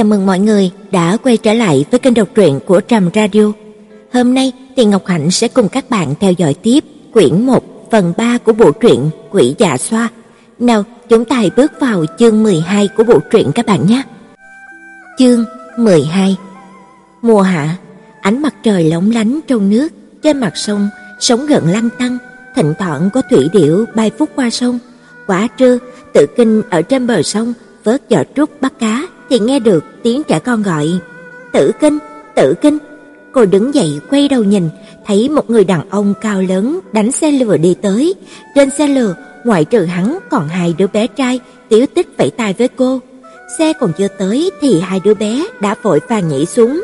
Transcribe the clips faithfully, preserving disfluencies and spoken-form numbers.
chào mừng mọi người đã quay trở lại với kênh đọc truyện của Trầm Radio. Hôm nay thì Ngọc Hạnh sẽ cùng các bạn theo dõi tiếp quyển một phần ba của bộ truyện Quỷ Dạ Xoa. Nào, chúng ta hãy bước vào chương mười hai của bộ truyện các bạn nhé. Chương mười hai. Mùa hạ, ánh mặt trời lóng lánh trong nước, trên mặt sông sóng gợn lăn tăn, thỉnh thoảng có thủy điểu bay phút qua sông. Quá trưa, Tự Kinh ở trên bờ sông vớt giỏ trúc bắt cá thì nghe được tiếng trẻ con gọi: "Tự Kinh, Tự Kinh." Cô đứng dậy quay đầu nhìn, thấy một người đàn ông cao lớn đánh xe lừa đi tới. Trên xe lừa, ngoại trừ hắn còn hai đứa bé trai tíu tít vẫy tay với cô. Xe còn chưa tới thì hai đứa bé đã vội vàng nhảy xuống.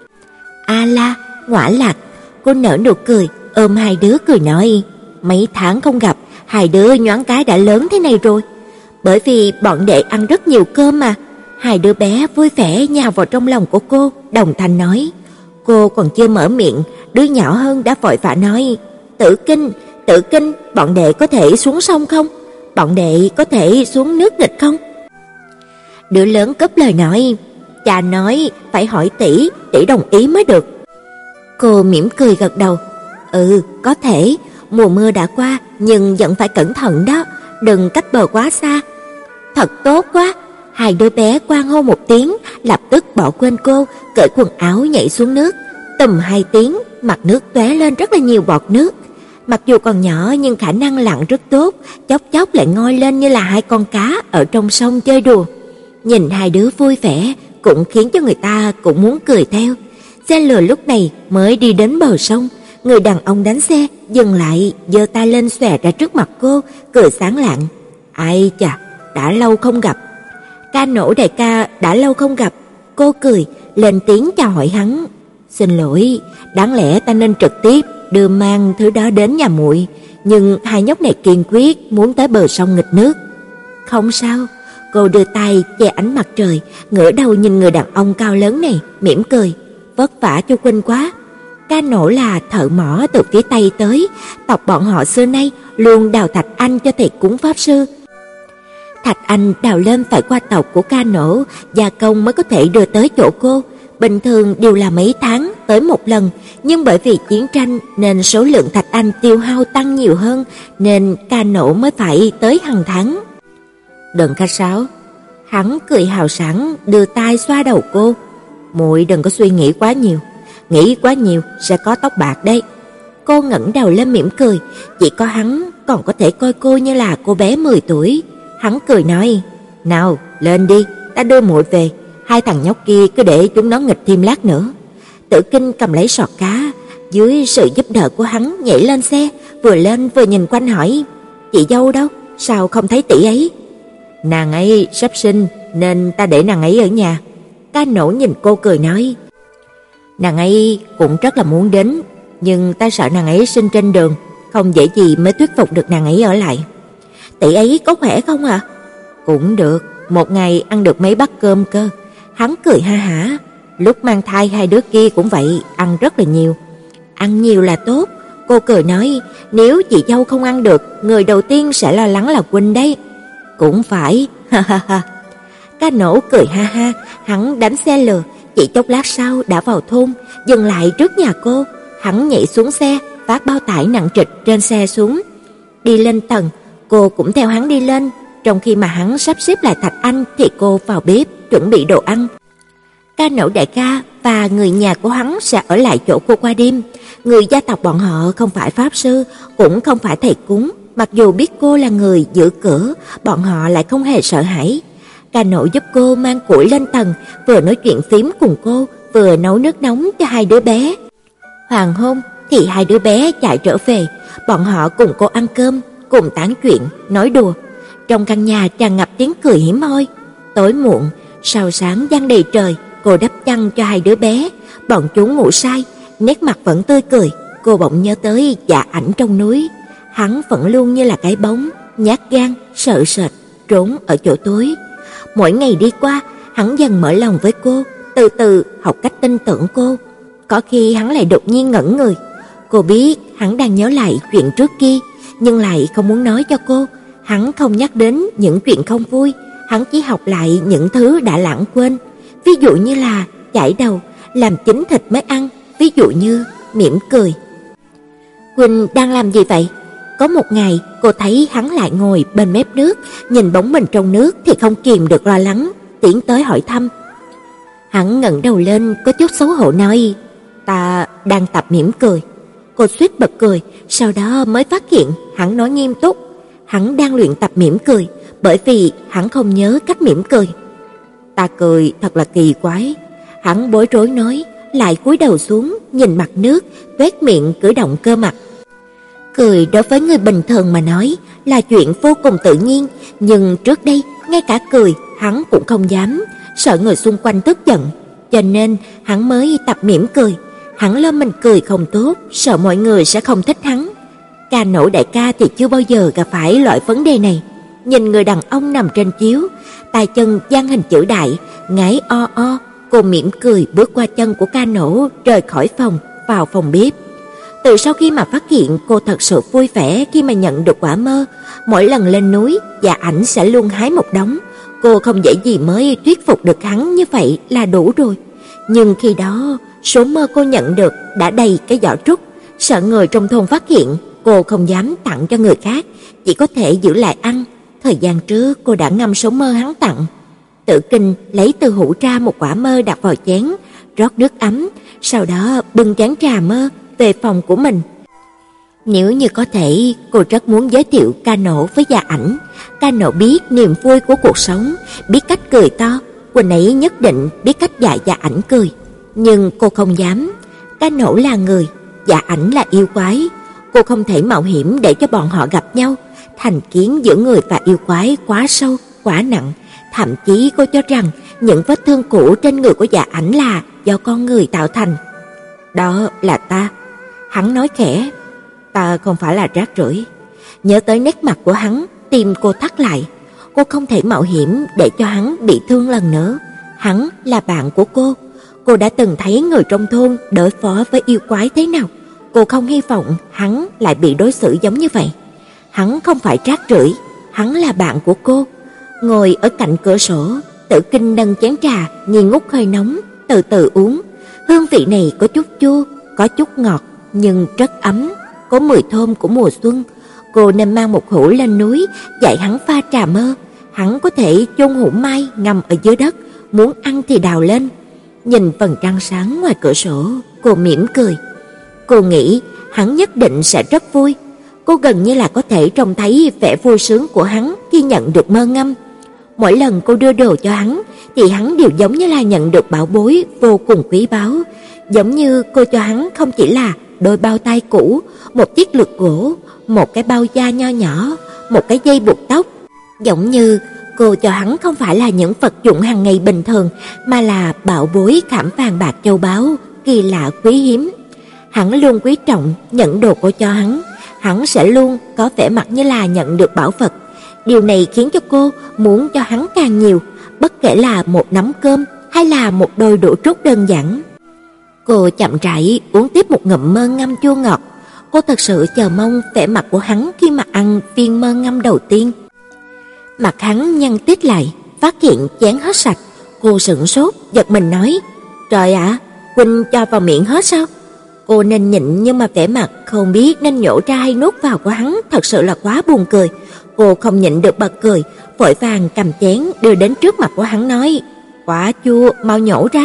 A La, Ngõa Lạc. Cô nở nụ cười, ôm hai đứa cười nói: "Mấy tháng không gặp, hai đứa nhoáng cái đã lớn thế này rồi." Bởi vì bọn đệ ăn rất nhiều cơm mà. Hai đứa bé vui vẻ nhào vào trong lòng của cô, đồng thanh nói. Cô còn chưa mở miệng, đứa nhỏ hơn đã vội vã nói: "Tự Kinh, Tự Kinh, bọn đệ có thể xuống sông không? Bọn đệ có thể xuống nước nghịch không?" Đứa lớn cướp lời nói: "Cha nói phải hỏi tỷ, tỷ đồng ý mới được." Cô mỉm cười gật đầu: "Ừ, có thể, mùa mưa đã qua nhưng vẫn phải cẩn thận đó, đừng cách bờ quá xa." Thật tốt quá. Hai đứa bé quang hô một tiếng, lập tức bỏ quên cô, cởi quần áo nhảy xuống nước. Tùm hai tiếng, mặt nước tóe lên rất là nhiều bọt nước. Mặc dù còn nhỏ nhưng khả năng lặn rất tốt, chốc chốc lại ngoi lên như là hai con cá ở trong sông chơi đùa. Nhìn hai đứa vui vẻ cũng khiến cho người ta cũng muốn cười theo. Xe lừa lúc này mới đi đến bờ sông, người đàn ông đánh xe dừng lại, giơ tay lên xòe ra trước mặt cô, cười sáng lạng: "Ai chà, đã lâu không gặp." "Ca Nổ đại ca, đã lâu không gặp." Cô cười, lên tiếng chào hỏi hắn: "Xin lỗi, đáng lẽ ta nên trực tiếp đưa mang thứ đó đến nhà muội, nhưng hai nhóc này kiên quyết muốn tới bờ sông nghịch nước." "Không sao." Cô đưa tay che ánh mặt trời, ngửa đầu nhìn người đàn ông cao lớn này, mỉm cười: "Vất vả cho huynh quá." Ca Nổ là thợ mỏ từ phía Tây tới, tộc bọn họ xưa nay luôn đào thạch anh cho thầy cúng pháp sư. Thạch anh đào lên phải qua tộc của Ca Nổ, gia công mới có thể đưa tới chỗ cô. Bình thường đều là mấy tháng tới một lần, nhưng bởi vì chiến tranh nên số lượng thạch anh tiêu hao tăng nhiều hơn, nên Ca Nổ mới phải tới hàng tháng. "Đừng khách sáo." Hắn cười hào sảng, đưa tay xoa đầu cô: "Muội đừng có suy nghĩ quá nhiều, nghĩ quá nhiều sẽ có tóc bạc đấy." Cô ngẩng đầu lên mỉm cười, chỉ có hắn còn có thể coi cô như là cô bé mười tuổi. Hắn cười nói: "Nào, lên đi, ta đưa muội về, hai thằng nhóc kia cứ để chúng nó nghịch thêm lát nữa." Tự Kinh cầm lấy sọt cá, dưới sự giúp đỡ của hắn nhảy lên xe, vừa lên vừa nhìn quanh hỏi: "Chị dâu đâu, sao không thấy tỷ ấy?" "Nàng ấy sắp sinh nên ta để nàng ấy ở nhà." Ca Nổ nhìn cô cười nói: "Nàng ấy cũng rất là muốn đến, nhưng ta sợ nàng ấy sinh trên đường, không dễ gì mới thuyết phục được nàng ấy ở lại." "Tỷ ấy có khỏe không ạ?" "Cũng được, một ngày ăn được mấy bát cơm cơ." Hắn cười ha hả: "Lúc mang thai hai đứa kia cũng vậy, ăn rất là nhiều." "Ăn nhiều là tốt." Cô cười nói: "Nếu chị dâu không ăn được, người đầu tiên sẽ lo lắng là huynh đấy." "Cũng phải." Ha ha ha. Ca Nổ cười ha ha, hắn đánh xe lừa, chỉ chốc lát sau đã vào thôn, dừng lại trước nhà cô. Hắn nhảy xuống xe, vác bao tải nặng trịch trên xe xuống, đi lên tầng. Cô cũng theo hắn đi lên. Trong khi mà hắn sắp xếp lại thạch anh thì cô vào bếp chuẩn bị đồ ăn. Ca Nổ đại ca và người nhà của hắn sẽ ở lại chỗ cô qua đêm. Người gia tộc bọn họ không phải pháp sư, cũng không phải thầy cúng, mặc dù biết cô là người giữ cửa, bọn họ lại không hề sợ hãi. Ca Nổ giúp cô mang củi lên tầng, vừa nói chuyện phím cùng cô, vừa nấu nước nóng cho hai đứa bé. Hoàng hôn thì hai đứa bé chạy trở về, bọn họ cùng cô ăn cơm, cùng tán chuyện, nói đùa. Trong căn nhà tràn ngập tiếng cười hiếm hoi. Tối muộn, sao sáng giăng đầy trời, cô đắp chăn cho hai đứa bé, bọn chúng ngủ say, nét mặt vẫn tươi cười. Cô bỗng nhớ tới Dạ Ảnh trong núi, hắn vẫn luôn như là cái bóng, nhát gan, sợ sệt, trốn ở chỗ tối. Mỗi ngày đi qua, hắn dần mở lòng với cô, từ từ học cách tin tưởng cô. Có khi hắn lại đột nhiên ngẩn người. Cô biết hắn đang nhớ lại chuyện trước kia, nhưng lại không muốn nói cho cô. Hắn không nhắc đến những chuyện không vui, hắn chỉ học lại những thứ đã lãng quên. ví dụ như là chải đầu, làm chín thịt mới ăn, ví dụ như mỉm cười. Quỳnh đang làm gì vậy? Có một ngày, cô thấy hắn lại ngồi bên mép nước, nhìn bóng mình trong nước thì không kìm được lo lắng, tiến tới hỏi thăm. Hắn ngẩng đầu lên có chút xấu hổ nói, ta đang tập mỉm cười. Cô suýt bật cười, sau đó mới phát hiện hắn nói nghiêm túc. Hắn đang luyện tập mỉm cười, bởi vì hắn không nhớ cách mỉm cười. Ta cười thật là kỳ quái. Hắn bối rối nói, lại cúi đầu xuống, nhìn mặt nước, tuét miệng cử động cơ mặt. Cười đối với người bình thường mà nói là chuyện vô cùng tự nhiên, nhưng trước đây, ngay cả cười, hắn cũng không dám, sợ người xung quanh tức giận, cho nên hắn mới tập mỉm cười. Hắn lo mình cười không tốt, sợ mọi người sẽ không thích hắn. Ca Nổ đại ca thì chưa bao giờ gặp phải loại vấn đề này. Nhìn người đàn ông nằm trên chiếu, tay chân dang hình chữ đại, ngáy o o, cô mỉm cười bước qua chân của Ca Nổ, rời khỏi phòng, vào phòng bếp. Từ sau khi mà phát hiện cô thật sự vui vẻ khi mà nhận được quả mơ, mỗi lần lên núi, Dạ Ảnh sẽ luôn hái một đống. Cô không dễ gì mới thuyết phục được hắn như vậy là đủ rồi. Nhưng khi đó, số mơ cô nhận được đã đầy cái giỏ trúc, sợ người trong thôn phát hiện, cô không dám tặng cho người khác, chỉ có thể giữ lại ăn. Thời gian trước cô đã ngâm số mơ hắn tặng. Tử Kinh lấy từ hũ ra một quả mơ đặt vào chén, rót nước ấm, sau đó bưng chén trà mơ về phòng của mình. Nếu như có thể, cô rất muốn giới thiệu Ca Nổ với Dạ Ảnh. Ca Nổ biết niềm vui của cuộc sống, biết cách cười to, Quỳnh ấy nhất định biết cách dạy Dạ Ảnh cười. Nhưng cô không dám. Ca Nổ là người, Dạ Ảnh là yêu quái. Cô không thể mạo hiểm để cho bọn họ gặp nhau. Thành kiến giữa người và yêu quái quá sâu, quá nặng. Thậm chí cô cho rằng những vết thương cũ trên người của Dạ Ảnh là do con người tạo thành. Đó là ta. Hắn nói khẽ, ta không phải là rác rưởi. Nhớ tới nét mặt của hắn, tim cô thắt lại. Cô không thể mạo hiểm để cho hắn bị thương lần nữa. Hắn là bạn của cô. Cô đã từng thấy người trong thôn đối phó với yêu quái thế nào. Cô không hy vọng hắn lại bị đối xử giống như vậy. Hắn không phải rác rưởi, hắn là bạn của cô. Ngồi ở cạnh cửa sổ, Tử Kinh nâng chén trà, nghi ngút hơi nóng, từ từ uống. Hương vị này có chút chua, có chút ngọt, nhưng rất ấm, có mùi thơm của mùa xuân. Cô nên mang một hũ lên núi, dạy hắn pha trà mơ. Hắn có thể chôn hũ mai ngầm ở dưới đất, muốn ăn thì đào lên. Nhìn phần trăng sáng ngoài cửa sổ, cô mỉm cười. Cô nghĩ hắn nhất định sẽ rất vui. Cô gần như là có thể trông thấy vẻ vui sướng của hắn khi nhận được mơ ngâm. Mỗi lần cô đưa đồ cho hắn thì hắn đều giống như là nhận được bảo bối vô cùng quý báu. Giống như cô cho hắn không chỉ là đôi bao tay cũ, một chiếc lược gỗ, một cái bao da nho nhỏ, một cái dây buộc tóc. Giống như cô cho hắn không phải là những vật dụng hàng ngày bình thường, mà là bảo bối khảm vàng bạc châu báu, kỳ lạ quý hiếm. Hắn luôn quý trọng nhận đồ cô cho hắn, hắn sẽ luôn có vẻ mặt như là nhận được bảo vật. Điều này khiến cho cô muốn cho hắn càng nhiều, bất kể là một nắm cơm hay là một đôi đũa trúc đơn giản. Cô chậm rãi uống tiếp một ngụm mơ ngâm chua ngọt. Cô thật sự chờ mong vẻ mặt của hắn khi mà ăn viên mơ ngâm đầu tiên. Mặt hắn nhăn tít lại, phát hiện chén hết sạch. Cô sửng sốt, giật mình nói, trời ạ, à, Quỳnh cho vào miệng hết sao? Cô nên nhịn, nhưng mà vẻ mặt không biết nên nhổ ra hay nuốt vào của hắn thật sự là quá buồn cười. Cô không nhịn được bật cười, vội vàng cầm chén đưa đến trước mặt của hắn nói, quá chua, mau nhổ ra.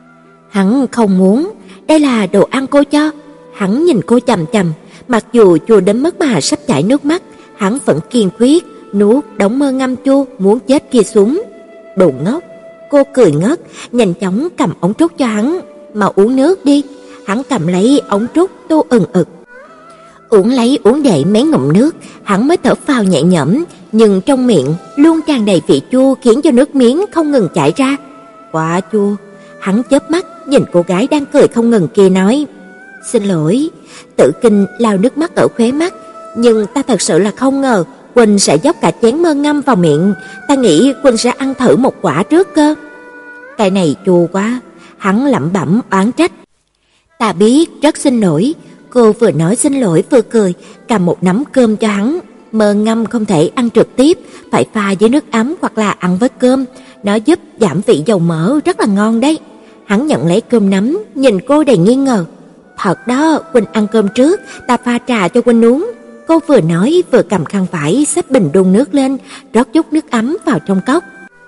Hắn không muốn, đây là đồ ăn cô cho. Hắn nhìn cô chằm chằm, mặc dù chua đến mức mà sắp chảy nước mắt, hắn vẫn kiên quyết nuốt đống mơ ngâm chua muốn chết kia xuống. Đồ ngốc. Cô cười ngất, nhanh chóng cầm ống trúc cho hắn, "Mau uống nước đi." Hắn cầm lấy ống trúc tô ừng ực. Uống lấy uống để mấy ngụm nước, hắn mới thở phào nhẹ nhõm, nhưng trong miệng luôn tràn đầy vị chua khiến cho nước miếng không ngừng chảy ra. Quá chua. Hắn chớp mắt nhìn cô gái đang cười không ngừng kia nói, "Xin lỗi." Tử Kinh lau nước mắt ở khóe mắt, "Nhưng ta thật sự là không ngờ Quỳnh sẽ dốc cả chén mơ ngâm vào miệng, ta nghĩ Quỳnh sẽ ăn thử một quả trước cơ." Cái này chua quá. Hắn lẩm bẩm oán trách. "Ta biết, rất xin lỗi." Cô vừa nói xin lỗi vừa cười, cầm một nắm cơm cho hắn. Mơ ngâm không thể ăn trực tiếp, phải pha với nước ấm hoặc là ăn với cơm. nó giúp giảm vị dầu mỡ, rất là ngon đấy. Hắn nhận lấy cơm nắm, nhìn cô đầy nghi ngờ. Thật đó, Huynh ăn cơm trước, ta pha trà cho Huynh uống. Cô vừa nói vừa cầm khăn vải xếp bình đun nước lên, rót chút nước ấm vào trong cốc.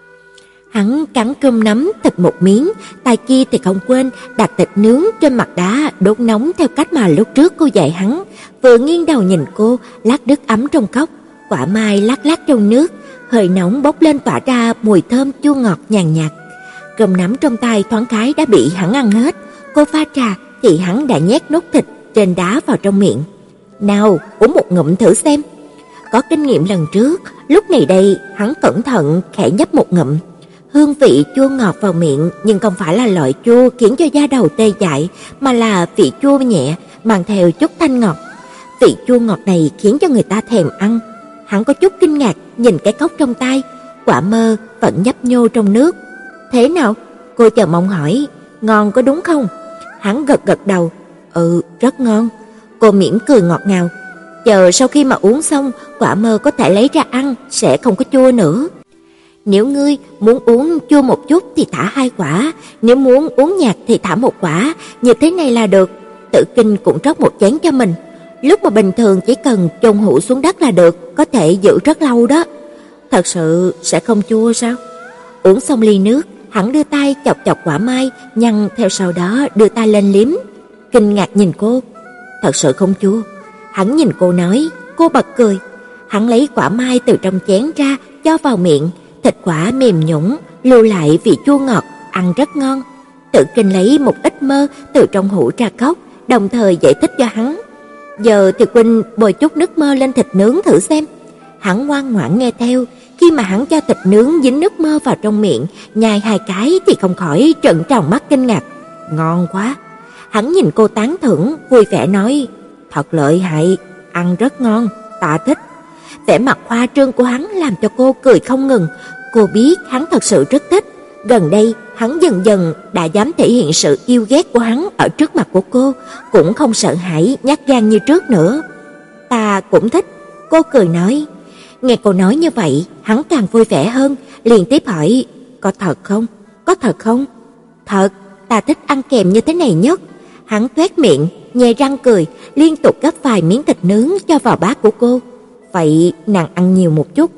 Hắn cắn cơm nắm thịt một miếng, tay kia thì không quên đặt thịt nướng trên mặt đá đốt nóng theo cách mà lúc trước cô dạy hắn. Vừa nghiêng đầu nhìn cô, lát nước ấm trong cốc, quả mai lát lát trong nước, hơi nóng bốc lên tỏa ra mùi thơm chua ngọt nhàn nhạt. Cơm nắm trong tay thoáng cái đã bị hắn ăn hết. Cô pha trà thì hắn đã nhét nốt thịt trên đá vào trong miệng. Nào, uống một ngụm thử xem. Có kinh nghiệm lần trước, lúc này đây hắn cẩn thận khẽ nhấp một ngụm. Hương vị chua ngọt vào miệng, nhưng không phải là loại chua khiến cho da đầu tê dại, mà là vị chua nhẹ mang theo chút thanh ngọt. Vị chua ngọt này khiến cho người ta thèm ăn. Hắn có chút kinh ngạc nhìn cái cốc trong tay, quả mơ vẫn nhấp nhô trong nước. Thế nào? Cô chờ mong hỏi. Ngon có đúng không? Hắn gật gật đầu. Ừ, rất ngon. Cô mỉm cười ngọt ngào. Chờ sau khi mà uống xong, quả mơ có thể lấy ra ăn, sẽ không có chua nữa. Nếu ngươi muốn uống chua một chút thì thả hai quả, nếu muốn uống nhạt thì thả một quả, như thế này là được. Tử Kinh cũng rót một chén cho mình. Lúc mà bình thường chỉ cần chôn hũ xuống đất là được, có thể giữ rất lâu đó. Thật sự sẽ không chua sao? Uống xong ly nước, hắn đưa tay chọc chọc quả mai, nhăn theo sau đó đưa tay lên liếm. Kinh ngạc nhìn cô. Thật sự không chua. Hắn nhìn cô nói, cô bật cười. Hắn lấy quả mai từ trong chén ra, cho vào miệng. Thịt quả mềm nhũn, lưu lại vị chua ngọt, ăn rất ngon. Tử Kinh lấy một ít mơ từ trong hũ trà cốc, đồng thời giải thích cho hắn. Giờ thì Huynh bồi chút nước mơ lên thịt nướng thử xem. Hắn ngoan ngoãn nghe theo. Khi mà hắn cho thịt nướng dính nước mơ vào trong miệng, nhai hai cái thì không khỏi trợn tròn mắt kinh ngạc. Ngon quá. Hắn nhìn cô tán thưởng, vui vẻ nói, thật lợi hại, ăn rất ngon, ta thích. Vẻ mặt khoa trương của hắn làm cho cô cười không ngừng. Cô biết hắn thật sự rất thích. Gần đây, hắn dần dần đã dám thể hiện sự yêu ghét của hắn ở trước mặt của cô, cũng không sợ hãi nhát gan như trước nữa. Ta cũng thích, cô cười nói. Nghe cô nói như vậy, hắn càng vui vẻ hơn, liền tiếp hỏi, có thật không? Có thật không? Thật, ta thích ăn kèm như thế này nhất. Hắn toét miệng, nhè răng cười, liên tục gấp vài miếng thịt nướng cho vào bát của cô. Vậy nàng ăn nhiều một chút.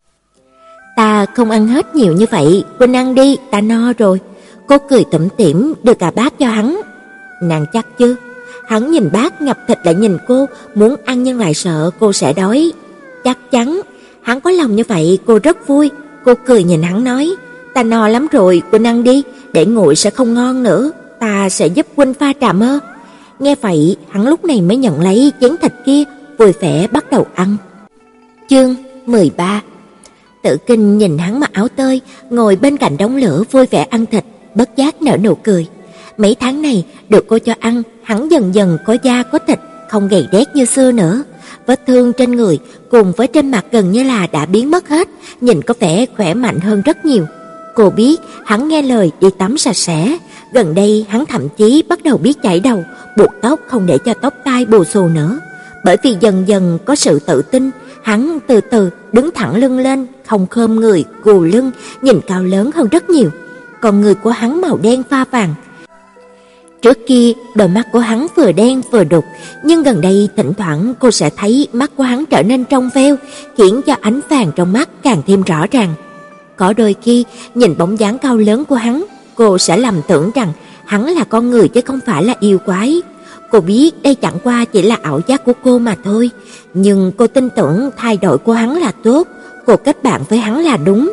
Ta không ăn hết nhiều như vậy, Huynh ăn đi, ta no rồi. Cô cười tủm tỉm đưa cả bát cho hắn. Nàng chắc chứ? Hắn nhìn bát ngập thịt lại nhìn cô, muốn ăn nhưng lại sợ cô sẽ đói. Chắc chắn. Hắn có lòng như vậy cô rất vui. Cô cười nhìn hắn nói, ta no lắm rồi, Huynh ăn đi, để nguội sẽ không ngon nữa. Ta sẽ giúp Huynh pha trà mơ. Nghe vậy, hắn lúc này mới nhận lấy chén thịt kia, vui vẻ bắt đầu ăn. Chương mười ba. Tử Kinh nhìn hắn mặc áo tơi, ngồi bên cạnh đống lửa vui vẻ ăn thịt, bất giác nở nụ cười. Mấy tháng này được cô cho ăn, hắn dần dần có da có thịt, không gầy đét như xưa nữa. Vết thương trên người cùng với trên mặt gần như là đã biến mất hết, nhìn có vẻ khỏe mạnh hơn rất nhiều. Cô biết hắn nghe lời đi tắm sạch sẽ, gần đây hắn thậm chí bắt đầu biết chải đầu, buộc tóc không để cho tóc tai bù xù nữa. Bởi vì dần dần có sự tự tin, hắn từ từ đứng thẳng lưng lên, không khom người, gù lưng, nhìn cao lớn hơn rất nhiều. Còn người của hắn màu đen pha vàng. Trước kia, đôi mắt của hắn vừa đen vừa đục, nhưng gần đây thỉnh thoảng cô sẽ thấy mắt của hắn trở nên trong veo, khiến cho ánh vàng trong mắt càng thêm rõ ràng. Có đôi khi, nhìn bóng dáng cao lớn của hắn, cô sẽ lầm tưởng rằng hắn là con người chứ không phải là yêu quái. Cô biết đây chẳng qua chỉ là ảo giác của cô mà thôi, nhưng cô tin tưởng thay đổi của hắn là tốt, cô kết bạn với hắn là đúng.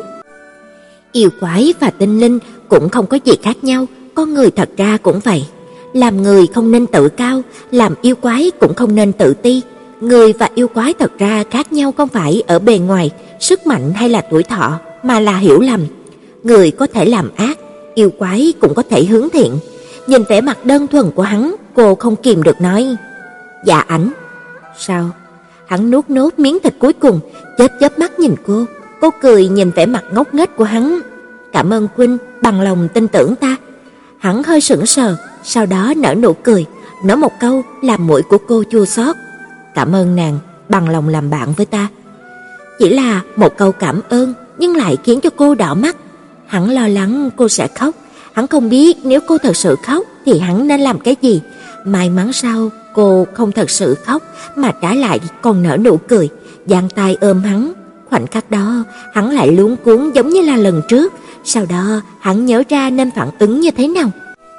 Yêu quái và tinh linh cũng không có gì khác nhau, con người thật ra cũng vậy. Làm người không nên tự cao, làm yêu quái cũng không nên tự ti. Người và yêu quái thật ra khác nhau không phải ở bề ngoài, sức mạnh hay là tuổi thọ, mà là hiểu lầm. Người có thể làm ác, yêu quái cũng có thể hướng thiện. Nhìn vẻ mặt đơn thuần của hắn, cô không kìm được nói, Dạ Ảnh. Sao? Hắn nuốt nốt miếng thịt cuối cùng, chớp chớp mắt nhìn cô. Cô cười nhìn vẻ mặt ngốc nghếch của hắn. Cảm ơn Huynh, bằng lòng tin tưởng ta. Hắn hơi sững sờ, sau đó nở nụ cười, nói một câu làm mũi của cô chua xót. Cảm ơn nàng, bằng lòng làm bạn với ta. Chỉ là một câu cảm ơn, nhưng lại khiến cho cô đỏ mắt. Hắn lo lắng cô sẽ khóc, hắn không biết nếu cô thật sự khóc thì hắn nên làm cái gì. May mắn sao cô không thật sự khóc mà trái lại còn nở nụ cười, giang tay ôm hắn. Khoảnh khắc đó, hắn lại luống cuống giống như là lần trước, sau đó hắn nhớ ra nên phản ứng như thế nào.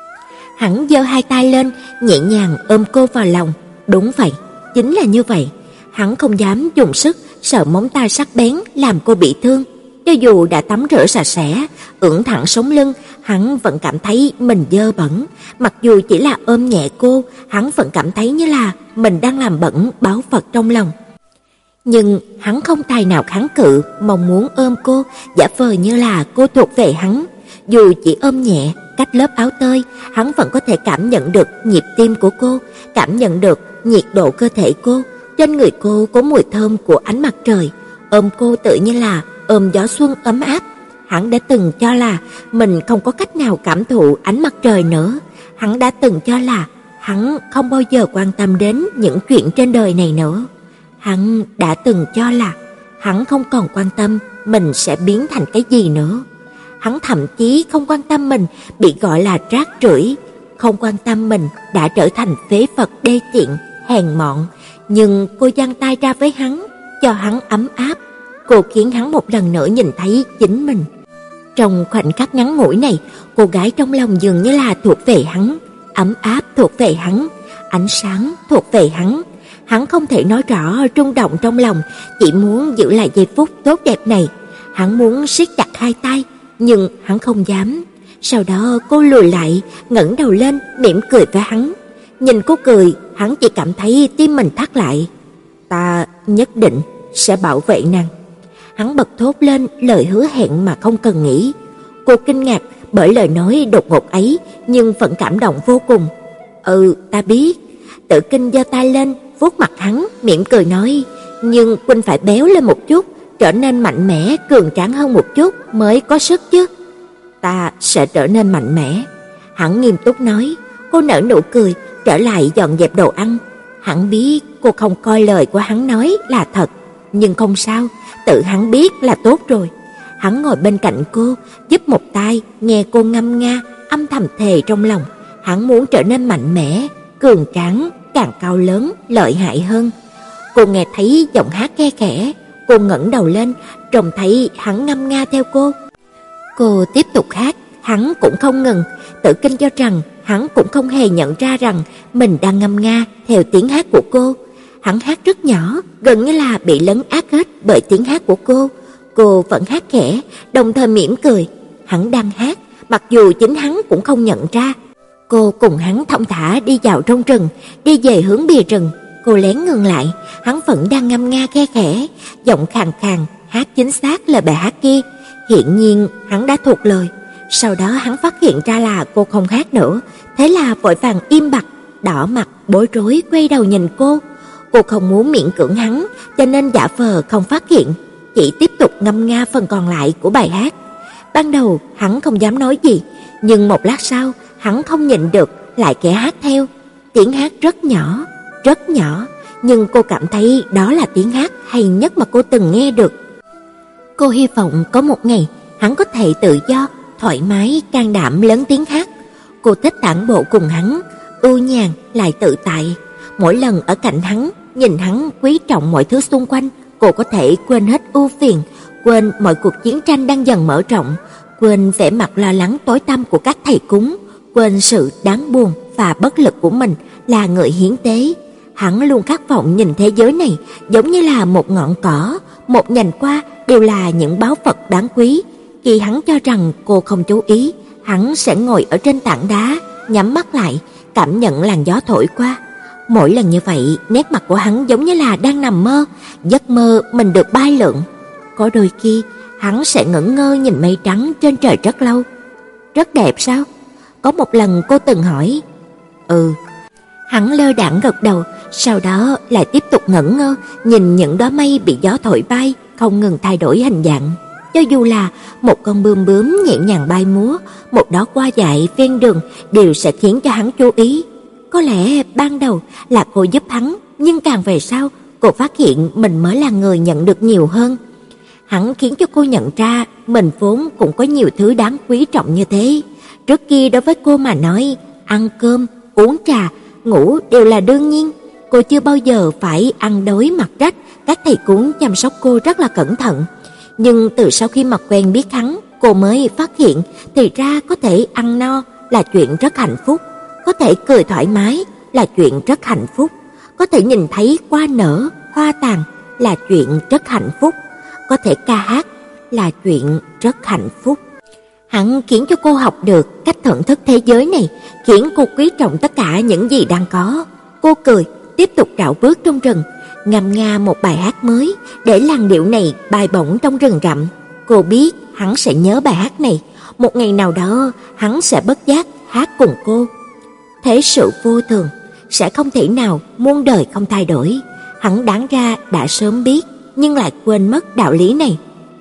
Hắn giơ hai tay lên, nhẹ nhàng ôm cô vào lòng. Đúng vậy, chính là như vậy. Hắn không dám dùng sức, sợ móng tay sắc bén làm cô bị thương. Cho dù đã tắm rửa sạch sẽ, ưỡn thẳng sống lưng, hắn vẫn cảm thấy mình dơ bẩn. Mặc dù chỉ là ôm nhẹ cô, hắn vẫn cảm thấy như là mình đang làm bẩn báu vật trong lòng. Nhưng hắn không tài nào kháng cự, mong muốn ôm cô, giả vờ như là cô thuộc về hắn. Dù chỉ ôm nhẹ, cách lớp áo tơi, hắn vẫn có thể cảm nhận được nhịp tim của cô, cảm nhận được nhiệt độ cơ thể cô. Trên người cô có mùi thơm của ánh mặt trời, ôm cô tự như là ôm gió xuân ấm áp. Hắn đã từng cho là mình không có cách nào cảm thụ ánh mặt trời nữa. Hắn đã từng cho là hắn không bao giờ quan tâm đến những chuyện trên đời này nữa. Hắn đã từng cho là hắn không còn quan tâm mình sẽ biến thành cái gì nữa. Hắn thậm chí không quan tâm mình bị gọi là rác rưởi, không quan tâm mình đã trở thành phế vật đê tiện, hèn mọn. Nhưng cô giang tay ra với hắn, cho hắn ấm áp. Cô khiến hắn một lần nữa nhìn thấy chính mình. Trong khoảnh khắc ngắn ngủi này, cô gái trong lòng dường như là thuộc về hắn, ấm áp thuộc về hắn, ánh sáng thuộc về hắn. Hắn không thể nói rõ rung động trong lòng, chỉ muốn giữ lại giây phút tốt đẹp này. Hắn muốn siết chặt hai tay, nhưng hắn không dám. Sau đó cô lùi lại, ngẩng đầu lên, mỉm cười với hắn. Nhìn cô cười, hắn chỉ cảm thấy tim mình thắt lại. Ta nhất định sẽ bảo vệ nàng. Hắn bật thốt lên lời hứa hẹn mà không cần nghĩ. Cô kinh ngạc bởi lời nói đột ngột ấy, nhưng vẫn cảm động vô cùng. Ừ, ta biết. Tự Kinh giơ tay lên, vuốt mặt hắn, mỉm cười nói, nhưng Quynh phải béo lên một chút, trở nên mạnh mẽ, cường tráng hơn một chút mới có sức chứ. Ta sẽ trở nên mạnh mẽ. Hắn nghiêm túc nói. Cô nở nụ cười, trở lại dọn dẹp đồ ăn. Hắn biết cô không coi lời của hắn nói là thật, nhưng không sao, tự hắn biết là tốt rồi. Hắn ngồi bên cạnh cô, giúp một tay nghe cô ngâm nga, âm thầm thề trong lòng. Hắn muốn trở nên mạnh mẽ, cường tráng, càng cao lớn, lợi hại hơn. Cô nghe thấy giọng hát khe khẽ, cô ngẩng đầu lên, trông thấy hắn ngâm nga theo cô. Cô tiếp tục hát, hắn cũng không ngừng. Tự Kinh cho rằng hắn cũng không hề nhận ra rằng mình đang ngâm nga theo tiếng hát của cô. Hắn hát rất nhỏ, gần như là bị lấn át hết bởi tiếng hát của cô. Cô vẫn hát khẽ, đồng thời mỉm cười. Hắn đang hát, mặc dù chính hắn cũng không nhận ra. Cô cùng hắn thong thả đi vào trong rừng, đi về hướng bìa rừng. Cô lén ngừng lại, hắn vẫn đang ngâm nga khe khẽ, giọng khàn khàn, hát chính xác lời bài hát kia. Hiển nhiên hắn đã thuộc lời. Sau đó hắn phát hiện ra là cô không hát nữa, thế là vội vàng im bặt, đỏ mặt, bối rối quay đầu nhìn cô. Cô không muốn miễn cưỡng hắn, cho nên giả vờ không phát hiện, chỉ tiếp tục ngâm nga phần còn lại của bài hát. Ban đầu hắn không dám nói gì, nhưng một lát sau, hắn không nhịn được lại kẻ hát theo. Tiếng hát rất nhỏ, rất nhỏ, nhưng cô cảm thấy đó là tiếng hát hay nhất mà cô từng nghe được. Cô hy vọng có một ngày hắn có thể tự do, thoải mái, can đảm lớn tiếng hát. Cô thích tản bộ cùng hắn, ưu nhàn lại tự tại. Mỗi lần ở cạnh hắn, nhìn hắn quý trọng mọi thứ xung quanh, cô có thể quên hết ưu phiền, quên mọi cuộc chiến tranh đang dần mở rộng, quên vẻ mặt lo lắng tối tăm của các thầy cúng, quên sự đáng buồn và bất lực của mình là người hiến tế. Hắn luôn khát vọng nhìn thế giới này giống như là một ngọn cỏ, một nhành hoa đều là những báu vật đáng quý. Khi hắn cho rằng cô không chú ý, hắn sẽ ngồi ở trên tảng đá, nhắm mắt lại, cảm nhận làn gió thổi qua. Mỗi lần như vậy, nét mặt của hắn giống như là đang nằm mơ, giấc mơ mình được bay lượn. Có đôi khi, hắn sẽ ngẩn ngơ nhìn mây trắng trên trời rất lâu. Rất đẹp sao? Có một lần cô từng hỏi. Ừ. Hắn lơ đãng gật đầu, sau đó lại tiếp tục ngẩn ngơ nhìn những đóa mây bị gió thổi bay, không ngừng thay đổi hình dạng. Cho dù là một con bướm bướm nhẹ nhàng bay múa, một đóa hoa dại ven đường đều sẽ khiến cho hắn chú ý. Có lẽ ban đầu là cô giúp hắn, nhưng càng về sau, cô phát hiện mình mới là người nhận được nhiều hơn. Hắn khiến cho cô nhận ra mình vốn cũng có nhiều thứ đáng quý trọng như thế. Trước kia đối với cô mà nói, ăn cơm, uống trà, ngủ đều là đương nhiên. Cô chưa bao giờ phải ăn đói mặc rách, các thầy cúng chăm sóc cô rất là cẩn thận. Nhưng từ sau khi mà quen biết hắn, cô mới phát hiện thì ra có thể ăn no là chuyện rất hạnh phúc, có thể cười thoải mái là chuyện rất hạnh phúc, có thể nhìn thấy hoa nở, hoa tàn là chuyện rất hạnh phúc, có thể ca hát là chuyện rất hạnh phúc. Hắn khiến cho cô học được cách thưởng thức thế giới này, khiến cô quý trọng tất cả những gì đang có. Cô cười, tiếp tục rảo bước trong rừng, ngâm nga một bài hát mới để làn điệu này bay bổng trong rừng rậm. Cô biết hắn sẽ nhớ bài hát này, một ngày nào đó hắn sẽ bất giác hát cùng cô. Thế sự vô thường, sẽ không thể nào muôn đời không thay đổi. Hắn đáng ra đã sớm biết, nhưng lại quên mất đạo lý này.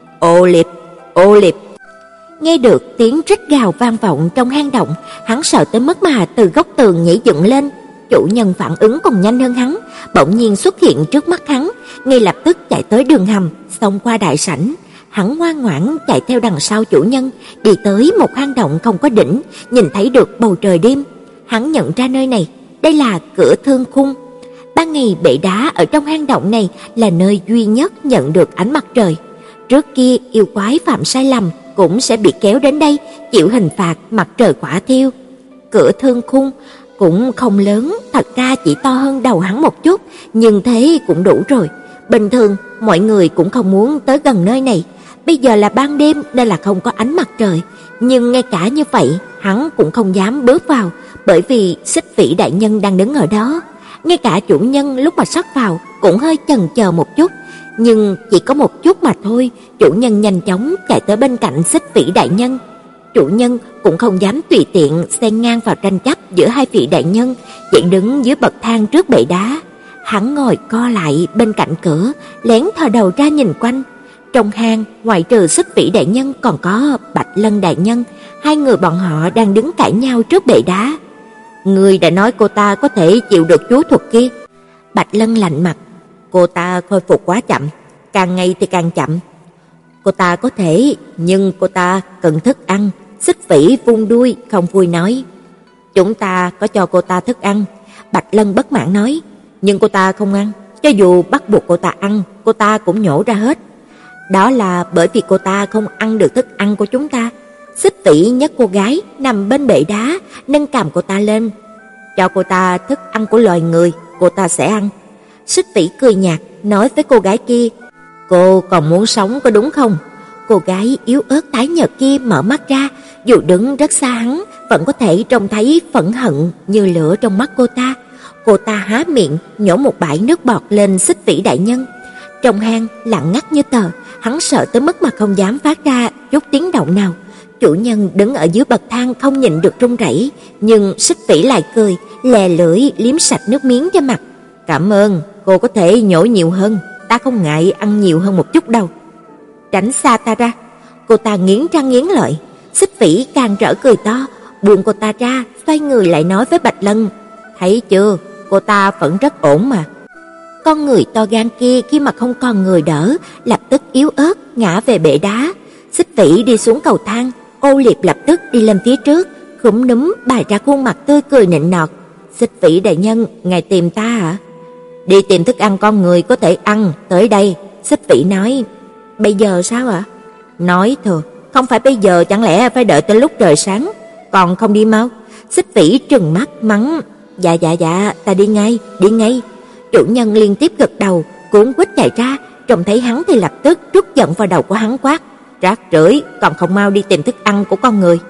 Ô liệp, ô liệp. Nghe được tiếng rít gào vang vọng trong hang động, hắn sợ tới mức mà từ góc tường nhảy dựng lên. Chủ nhân phản ứng còn nhanh hơn hắn, bỗng nhiên xuất hiện trước mắt hắn, ngay lập tức chạy tới đường hầm, xông qua đại sảnh. Hắn ngoan ngoãn chạy theo đằng sau chủ nhân, đi tới một hang động không có đỉnh, nhìn thấy được bầu trời đêm. Hắn nhận ra nơi này, đây là cửa thương khung. Ban ngày bệ đá ở trong hang động này là nơi duy nhất nhận được ánh mặt trời. Trước kia yêu quái phạm sai lầm cũng sẽ bị kéo đến đây chịu hình phạt mặt trời quả thiêu. Cửa thương khung cũng không lớn, thật ra chỉ to hơn đầu hắn một chút, nhưng thế cũng đủ rồi. Bình thường mọi người cũng không muốn tới gần nơi này. Bây giờ là ban đêm, đây là không có ánh mặt trời, nhưng ngay cả như vậy, hắn cũng không dám bước vào, bởi vì Xích Vĩ đại nhân đang đứng ở đó. Ngay cả chủ nhân lúc mà sắp vào cũng hơi chần chờ một chút, nhưng chỉ có một chút mà thôi. Chủ nhân nhanh chóng chạy tới bên cạnh Xích Vĩ đại nhân. Chủ nhân cũng không dám tùy tiện xen ngang vào tranh chấp giữa hai vị đại nhân, chỉ đứng dưới bậc thang trước bệ đá. Hắn ngồi co lại bên cạnh cửa, lén thò đầu ra nhìn quanh. Trong hang, ngoại trừ Xích Vĩ đại nhân còn có Bạch Lân đại nhân, hai người bọn họ đang đứng cãi nhau trước bệ đá. Người đã nói cô ta có thể chịu được chú thuật kia. Bạch Lân lạnh mặt, cô ta khôi phục quá chậm, càng ngày thì càng chậm. Cô ta có thể, nhưng cô ta cần thức ăn. Xích Vĩ vung đuôi không vui nói, chúng ta có cho cô ta thức ăn. Bạch Lân bất mãn nói, nhưng cô ta không ăn, cho dù bắt buộc cô ta ăn, cô ta cũng nhổ ra hết. Đó là bởi vì cô ta không ăn được thức ăn của chúng ta. Xích Vĩ nhấc cô gái nằm bên bệ đá, nâng cằm cô ta lên, cho cô ta thức ăn của loài người, cô ta sẽ ăn. Xích Vĩ cười nhạt nói với cô gái kia, cô còn muốn sống có đúng không? Cô gái yếu ớt tái nhợt kia mở mắt ra, dù đứng rất xa hắn, vẫn có thể trông thấy phẫn hận như lửa trong mắt cô ta. Cô ta há miệng, nhổ một bãi nước bọt lên Xích Vĩ đại nhân. Trong hang lặng ngắt như tờ, hắn sợ tới mức mà không dám phát ra chút tiếng động nào. Chủ nhân đứng ở dưới bậc thang không nhịn được run rẩy, nhưng Xích Vĩ lại cười, lè lưỡi liếm sạch nước miếng trên mặt. Cảm ơn, cô có thể nhổ nhiều hơn, ta không ngại ăn nhiều hơn một chút đâu. Tránh xa ta ra. Cô ta nghiến răng nghiến lợi. Xích Vĩ càng rỡ cười to, buông cô ta ra, xoay người lại nói với Bạch Lân, thấy chưa, cô ta vẫn rất ổn mà. Con người to gan kia khi mà không còn người đỡ, lập tức yếu ớt ngã về bệ đá. Xích Vĩ đi xuống cầu thang, Ô Liệp lập tức đi lên phía trước, khúm núm bày ra khuôn mặt tươi cười nịnh nọt. Xích Vĩ đại nhân, ngài tìm ta hả? Đi tìm thức ăn con người có thể ăn, tới đây. Xích Vĩ nói. Bây giờ sao ạ? Nói thừa, không phải bây giờ, chẳng lẽ phải đợi tới lúc trời sáng, còn không đi mau? Xích Vĩ trừng mắt mắng. Dạ dạ dạ, ta đi ngay, đi ngay. Chủ nhân liên tiếp gật đầu, cuốn quýt chạy ra, trông thấy hắn thì lập tức trút giận vào đầu của hắn quát, rác rưởi, còn không mau đi tìm thức ăn của con người.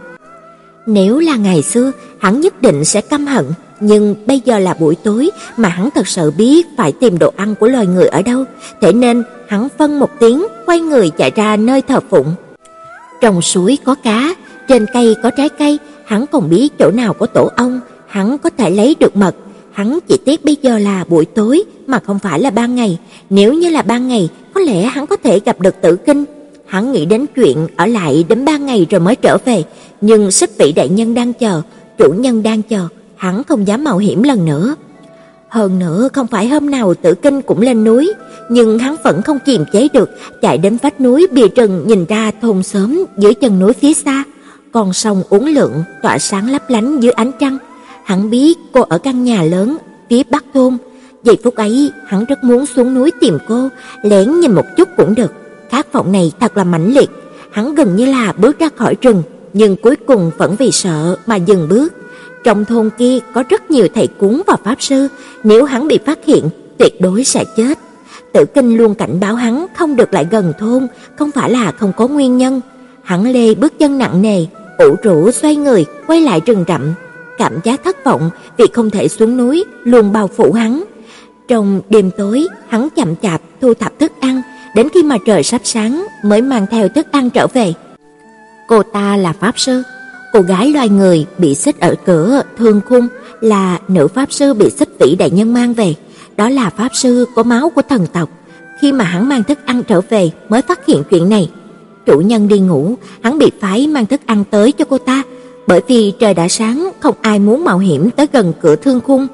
Nếu là ngày xưa, hắn nhất định sẽ căm hận, nhưng bây giờ là buổi tối mà hắn thật sự biết phải tìm đồ ăn của loài người ở đâu, thế nên hắn phân một tiếng, quay người chạy ra nơi thờ phụng. Trong suối có cá, trên cây có trái cây, hắn còn biết chỗ nào có tổ ong, hắn có thể lấy được mật. Hắn chỉ tiếc bây giờ là buổi tối mà không phải là ban ngày, nếu như là ban ngày, có lẽ hắn có thể gặp được Tử Kinh. Hắn nghĩ đến chuyện ở lại đến ba ngày rồi mới trở về, nhưng Xích Vĩ đại nhân đang chờ, chủ nhân đang chờ, hắn không dám mạo hiểm lần nữa. Hơn nữa không phải hôm nào Tử Kinh cũng lên núi, nhưng hắn vẫn không kiềm chế được, chạy đến vách núi bìa rừng nhìn ra thôn xóm dưới chân núi phía xa, con sông uốn lượn tỏa sáng lấp lánh dưới ánh trăng. Hắn biết cô ở căn nhà lớn phía bắc thôn. Giây phút ấy, hắn rất muốn xuống núi tìm cô, lén nhìn một chút cũng được. Khát vọng này thật là mãnh liệt. Hắn gần như là bước ra khỏi rừng, nhưng cuối cùng vẫn vì sợ mà dừng bước. Trong thôn kia có rất nhiều thầy cúng và pháp sư, nếu hắn bị phát hiện, tuyệt đối sẽ chết. Tử Kinh luôn cảnh báo hắn không được lại gần thôn, không phải là không có nguyên nhân. Hắn lê bước chân nặng nề, ủ rũ xoay người, quay lại rừng rậm. Cảm giác thất vọng vì không thể xuống núi luôn bao phủ hắn. Trong đêm tối, hắn chậm chạp thu thập thức ăn, đến khi mà trời sắp sáng mới mang theo thức ăn trở về. Cô ta là pháp sư. Cô gái loài người bị xích ở cửa thương khung là nữ pháp sư bị xích vĩ đại nhân mang về. Đó là pháp sư có máu của thần tộc. Khi mà hắn mang thức ăn trở về mới phát hiện chuyện này. Chủ nhân đi ngủ, hắn bị phái mang thức ăn tới cho cô ta, bởi vì trời đã sáng, không ai muốn mạo hiểm tới gần cửa thương khung.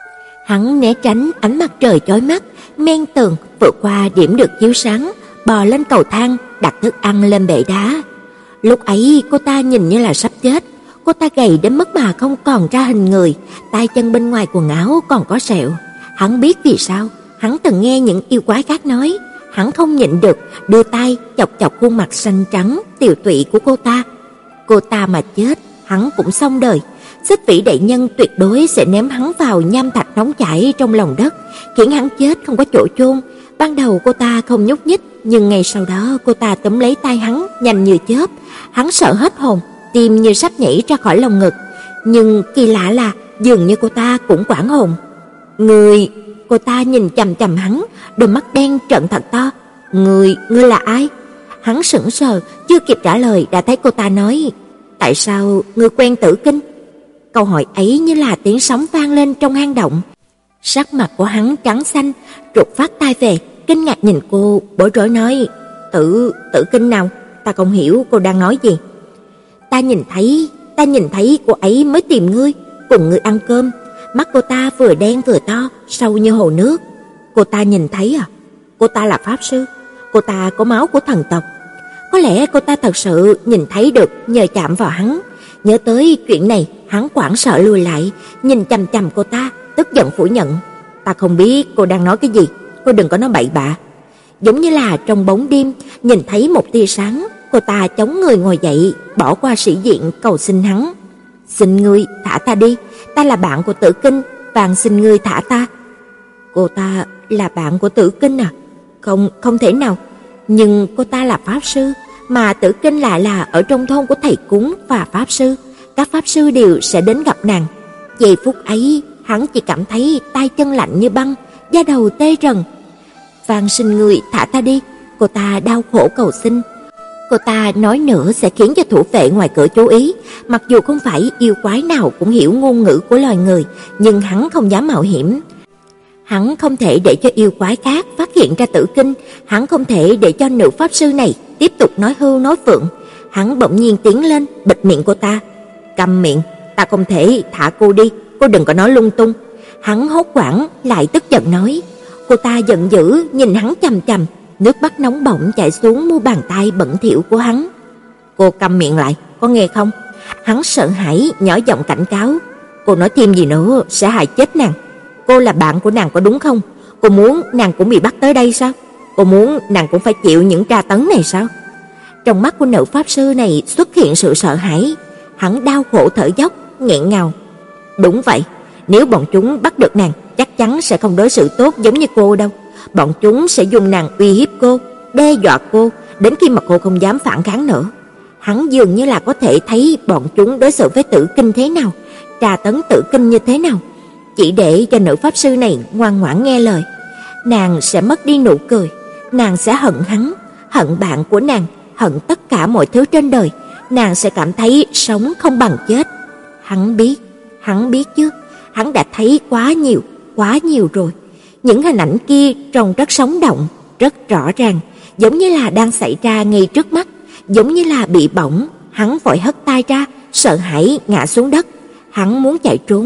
Hắn né tránh ánh mặt trời chói mắt, men tường vượt qua điểm được chiếu sáng, bò lên cầu thang, đặt thức ăn lên bệ đá. Lúc ấy cô ta nhìn như là sắp chết. Cô ta gầy đến mức mà không còn ra hình người, tay chân bên ngoài quần áo còn có sẹo. Hắn biết vì sao, hắn từng nghe những yêu quái khác nói. Hắn không nhịn được, đưa tay chọc chọc khuôn mặt xanh trắng tiều tụy của cô ta. Cô ta mà chết, hắn cũng xong đời. Xích vĩ đại nhân tuyệt đối sẽ ném hắn vào nham thạch nóng chảy trong lòng đất, khiến hắn chết không có chỗ chôn. Ban đầu cô ta không nhúc nhích, nhưng ngày sau đó cô ta túm lấy tay hắn nhanh như chớp. Hắn sợ hết hồn, tim như sắp nhảy ra khỏi lồng ngực. Nhưng kỳ lạ là dường như cô ta cũng hoảng hồn. Người, cô ta nhìn chằm chằm hắn, đôi mắt đen trợn thật to. Người, ngươi là ai? Hắn sững sờ, chưa kịp trả lời đã thấy cô ta nói: tại sao ngươi quen Tử Kinh? Câu hỏi ấy như là tiếng sóng vang lên trong hang động. Sắc mặt của hắn trắng xanh, rụt phát tay về, kinh ngạc nhìn cô, bối rối nói: Tử, Tử Kinh nào? Ta không hiểu cô đang nói gì. Ta nhìn thấy, ta nhìn thấy cô ấy mới tìm ngươi, cùng ngươi ăn cơm. Mắt cô ta vừa đen vừa to, sâu như hồ nước. Cô ta nhìn thấy à? Cô ta là pháp sư, cô ta có máu của thần tộc. Có lẽ cô ta thật sự nhìn thấy được nhờ chạm vào hắn. Nhớ tới chuyện này, hắn hoảng sợ lùi lại, nhìn chằm chằm cô ta, tức giận phủ nhận: ta không biết cô đang nói cái gì, cô đừng có nói bậy bạ. Giống như là trong bóng đêm nhìn thấy một tia sáng, cô ta chống người ngồi dậy, bỏ qua sĩ diện cầu xin hắn: xin ngươi thả ta đi, ta là bạn của Tử Kinh, van xin ngươi thả ta. Cô ta là bạn của Tử Kinh à? Không, không thể nào. Nhưng cô ta là pháp sư, mà Tử Kinh lại là ở trong thôn của thầy cúng và pháp sư. Các pháp sư đều sẽ đến gặp nàng. Giây phút ấy, hắn chỉ cảm thấy tay chân lạnh như băng, da đầu tê rần. Van xin người thả ta đi, cô ta đau khổ cầu xin. Cô ta nói nữa sẽ khiến cho thủ vệ ngoài cửa chú ý. Mặc dù không phải yêu quái nào cũng hiểu ngôn ngữ của loài người, nhưng hắn không dám mạo hiểm. Hắn không thể để cho yêu quái khác phát hiện ra Tử Kinh, hắn không thể để cho nữ pháp sư này tiếp tục nói hưu nói phượng. Hắn bỗng nhiên tiến lên, bịt miệng cô ta: câm miệng, ta không thể thả cô đi, cô đừng có nói lung tung. Hắn hốt hoảng lại tức giận nói. Cô ta giận dữ nhìn hắn chằm chằm, nước mắt nóng bỏng chảy xuống mu bàn tay bẩn thỉu của hắn. Cô câm miệng lại, có nghe không? Hắn sợ hãi nhỏ giọng cảnh cáo. Cô nói thêm gì nữa sẽ hại chết nàng. Cô là bạn của nàng có đúng không? Cô muốn nàng cũng bị bắt tới đây sao? Cô muốn nàng cũng phải chịu những tra tấn này sao? Trong mắt của nữ pháp sư này xuất hiện sự sợ hãi. Hắn đau khổ thở dốc, nghẹn ngào. Đúng vậy, nếu bọn chúng bắt được nàng, chắc chắn sẽ không đối xử tốt giống như cô đâu. Bọn chúng sẽ dùng nàng uy hiếp cô, đe dọa cô, đến khi mà cô không dám phản kháng nữa. Hắn dường như là có thể thấy bọn chúng đối xử với Tử Kinh thế nào, tra tấn Tử Kinh như thế nào, chỉ để cho nữ pháp sư này ngoan ngoãn nghe lời. Nàng sẽ mất đi nụ cười, nàng sẽ hận hắn, hận bạn của nàng, hận tất cả mọi thứ trên đời. Nàng sẽ cảm thấy sống không bằng chết. Hắn biết, hắn biết chứ, hắn đã thấy quá nhiều, quá nhiều rồi. Những hình ảnh kia trông rất sống động, rất rõ ràng, giống như là đang xảy ra ngay trước mắt, giống như là bị bỏng. Hắn vội hất tay ra, sợ hãi ngã xuống đất. Hắn muốn chạy trốn,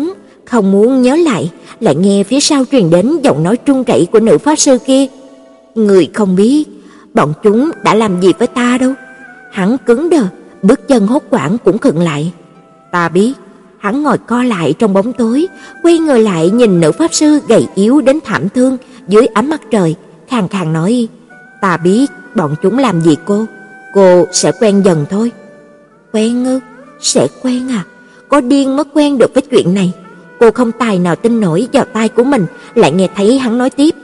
không muốn nhớ lại, lại nghe phía sau truyền đến giọng nói trung chảy của nữ pháp sư kia. Người không biết, bọn chúng đã làm gì với ta đâu. Hắn cứng đờ, bước chân hốt hoảng cũng khựng lại. Ta biết. Hắn ngồi co lại trong bóng tối, quay người lại nhìn nữ pháp sư gầy yếu đến thảm thương dưới ánh mặt trời, khàn khàn nói: Ta biết bọn chúng làm gì cô, cô sẽ quen dần thôi. Quen ư? Sẽ quen à? Có điên mới quen được với chuyện này. Cô không tài nào tin nổi vào tai của mình, lại nghe thấy hắn nói tiếp: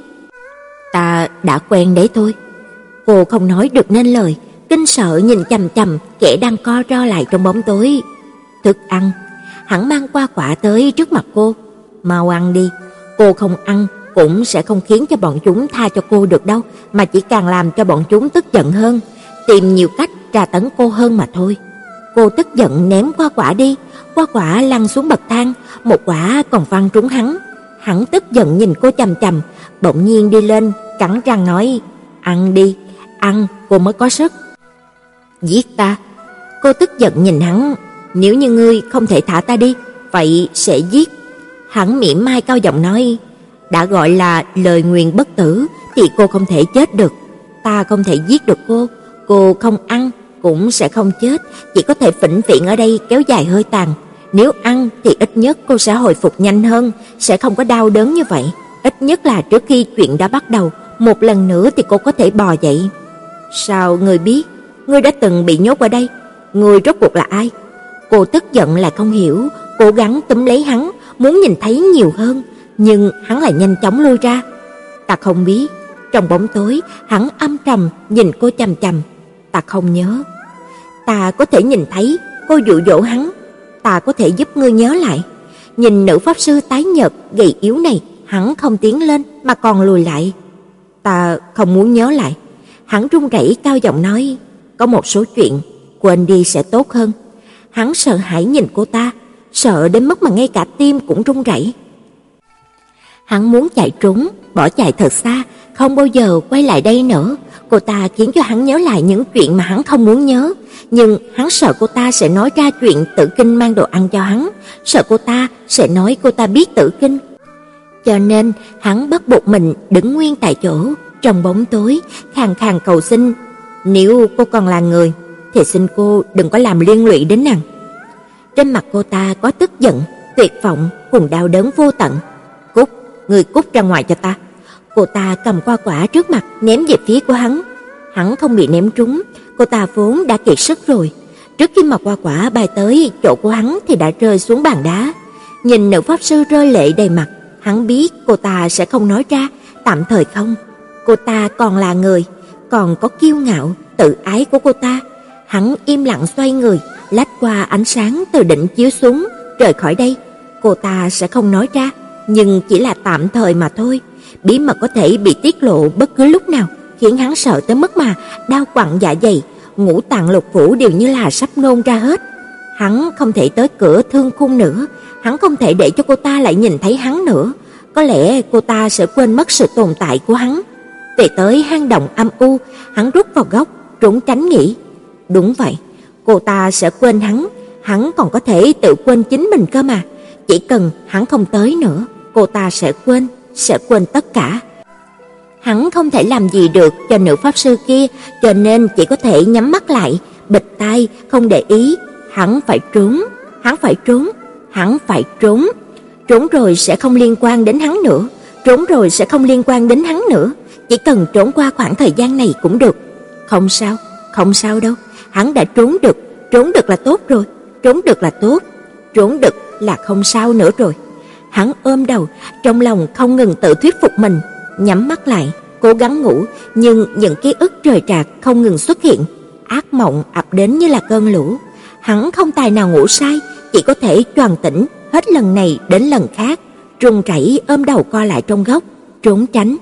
Ta đã quen đấy thôi. Cô không nói được nên lời, kinh sợ nhìn chằm chằm kẻ đang co ro lại trong bóng tối. Thức ăn. Hắn mang qua quả tới trước mặt cô. Mau ăn đi. Cô không ăn cũng sẽ không khiến cho bọn chúng tha cho cô được đâu, mà chỉ càng làm cho bọn chúng tức giận hơn, tìm nhiều cách tra tấn cô hơn mà thôi. Cô tức giận ném qua quả đi, qua quả lăn xuống bậc thang, một quả còn văng trúng hắn. Hắn tức giận nhìn cô chằm chằm, bỗng nhiên đi lên, cắn răng nói: Ăn đi, ăn, cô mới có sức. Giết ta. Cô tức giận nhìn hắn: Nếu như ngươi không thể thả ta đi, vậy sẽ giết. Hắn mỉm mai cao giọng nói: Đã gọi là lời nguyền bất tử thì cô không thể chết được. Ta không thể giết được cô, cô không ăn cũng sẽ không chết, chỉ có thể vĩnh viễn ở đây kéo dài hơi tàn. Nếu ăn thì ít nhất cô sẽ hồi phục nhanh hơn, sẽ không có đau đớn như vậy. Ít nhất là trước khi chuyện đã bắt đầu, một lần nữa thì cô có thể bò dậy. Sao ngươi biết? Ngươi đã từng bị nhốt ở đây. Ngươi rốt cuộc là ai? Cô tức giận là không hiểu, cố gắng túm lấy hắn, muốn nhìn thấy nhiều hơn, nhưng hắn lại nhanh chóng lui ra. Ta không biết. Trong bóng tối, hắn âm trầm nhìn cô chằm chằm. Ta không nhớ. Ta có thể nhìn thấy. Cô dụ dỗ hắn. Ta có thể giúp ngươi nhớ lại. Nhìn nữ pháp sư tái nhợt gầy yếu này, hắn không tiến lên mà còn lùi lại. Ta không muốn nhớ lại. Hắn run rẩy cao giọng nói: Có một số chuyện quên đi sẽ tốt hơn. Hắn sợ hãi nhìn cô ta, sợ đến mức mà ngay cả tim cũng run rẩy. Hắn muốn chạy trốn, bỏ chạy thật xa, không bao giờ quay lại đây nữa. Cô ta khiến cho hắn nhớ lại những chuyện mà hắn không muốn nhớ, nhưng hắn sợ cô ta sẽ nói ra chuyện Tử Kinh mang đồ ăn cho hắn, sợ cô ta sẽ nói cô ta biết Tử Kinh. Cho nên hắn bắt buộc mình đứng nguyên tại chỗ, trong bóng tối, khàn khàn cầu xin: Nếu cô còn là người thì xin cô đừng có làm liên lụy đến nàng. Trên mặt cô ta có tức giận, tuyệt vọng cùng đau đớn vô tận. Cút, người cút ra ngoài cho ta. Cô ta cầm qua quả trước mặt ném về phía của hắn. Hắn không bị ném trúng, cô ta vốn đã kiệt sức rồi. Trước khi mà qua quả bay tới chỗ của hắn thì đã rơi xuống bàn đá. Nhìn nữ pháp sư rơi lệ đầy mặt, hắn biết cô ta sẽ không nói ra, tạm thời không. Cô ta còn là người, còn có kiêu ngạo, tự ái của cô ta. Hắn im lặng xoay người, lách qua ánh sáng từ đỉnh chiếu xuống, rời khỏi đây. Cô ta sẽ không nói ra, nhưng chỉ là tạm thời mà thôi. Bí mật có thể bị tiết lộ bất cứ lúc nào, khiến hắn sợ tới mức mà đau quặn dạ dày, ngũ tạng lục phủ đều như là sắp nôn ra hết. Hắn không thể tới cửa thương khung nữa, hắn không thể để cho cô ta lại nhìn thấy hắn nữa. Có lẽ cô ta sẽ quên mất sự tồn tại của hắn. Về tới hang động âm u, hắn rút vào góc, trốn tránh nghĩ. Đúng vậy, cô ta sẽ quên hắn, hắn còn có thể tự quên chính mình cơ mà. Chỉ cần hắn không tới nữa, cô ta sẽ quên, sẽ quên tất cả. Hắn không thể làm gì được cho nữ pháp sư kia, cho nên chỉ có thể nhắm mắt lại, bịt tai, không để ý. Hắn phải trốn, hắn phải trốn, hắn phải trốn. Trốn rồi sẽ không liên quan đến hắn nữa, trốn rồi sẽ không liên quan đến hắn nữa. Chỉ cần trốn qua khoảng thời gian này cũng được. Không sao, không sao đâu. Hắn đã trốn được, trốn được là tốt rồi, trốn được là tốt, trốn được là không sao nữa rồi. Hắn ôm đầu, trong lòng không ngừng tự thuyết phục mình, nhắm mắt lại, cố gắng ngủ, nhưng những ký ức rời rạc không ngừng xuất hiện, ác mộng ập đến như là cơn lũ. Hắn không tài nào ngủ say, chỉ có thể choàng tỉnh hết lần này đến lần khác, run rẩy ôm đầu co lại trong góc, trốn tránh.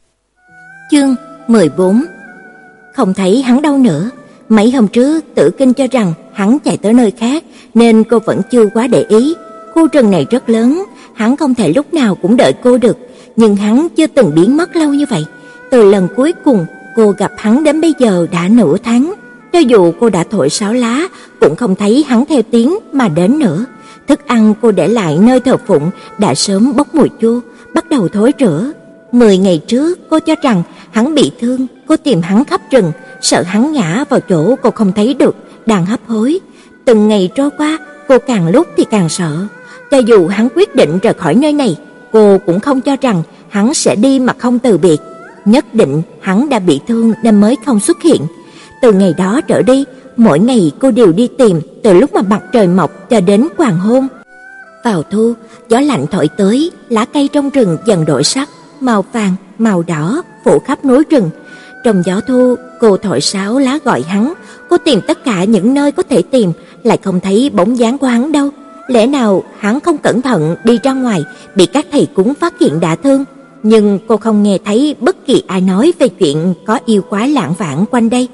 Chương mười bốn. Không thấy hắn đâu nữa. Mấy hôm trước Tử Kinh cho rằng hắn chạy tới nơi khác, nên cô vẫn chưa quá để ý. Khu rừng này rất lớn, hắn không thể lúc nào cũng đợi cô được, nhưng hắn chưa từng biến mất lâu như vậy. Từ lần cuối cùng cô gặp hắn đến bây giờ đã nửa tháng. Cho dù cô đã thổi sáo lá, cũng không thấy hắn theo tiếng mà đến nữa. Thức ăn cô để lại nơi thờ phụng đã sớm bốc mùi chua, bắt đầu thối rữa. Mười ngày trước cô cho rằng hắn bị thương, cô tìm hắn khắp rừng, sợ hắn ngã vào chỗ cô không thấy được, đang hấp hối. Từng ngày trôi qua, cô càng lúc thì càng sợ. Cho dù hắn quyết định rời khỏi nơi này, cô cũng không cho rằng hắn sẽ đi mà không từ biệt. Nhất định hắn đã bị thương nên mới không xuất hiện. Từ ngày đó trở đi, mỗi ngày cô đều đi tìm, từ lúc mà mặt trời mọc cho đến hoàng hôn. Vào thu, gió lạnh thổi tới, lá cây trong rừng dần đổi sắc, màu vàng, màu đỏ phủ khắp núi rừng. Trong gió thu, cô thổi sáo lá gọi hắn, cô tìm tất cả những nơi có thể tìm, lại không thấy bóng dáng của hắn đâu. Lẽ nào hắn không cẩn thận đi ra ngoài, bị các thầy cúng phát hiện đả thương? Nhưng cô không nghe thấy bất kỳ ai nói về chuyện có yêu quái lảng vảng quanh đây.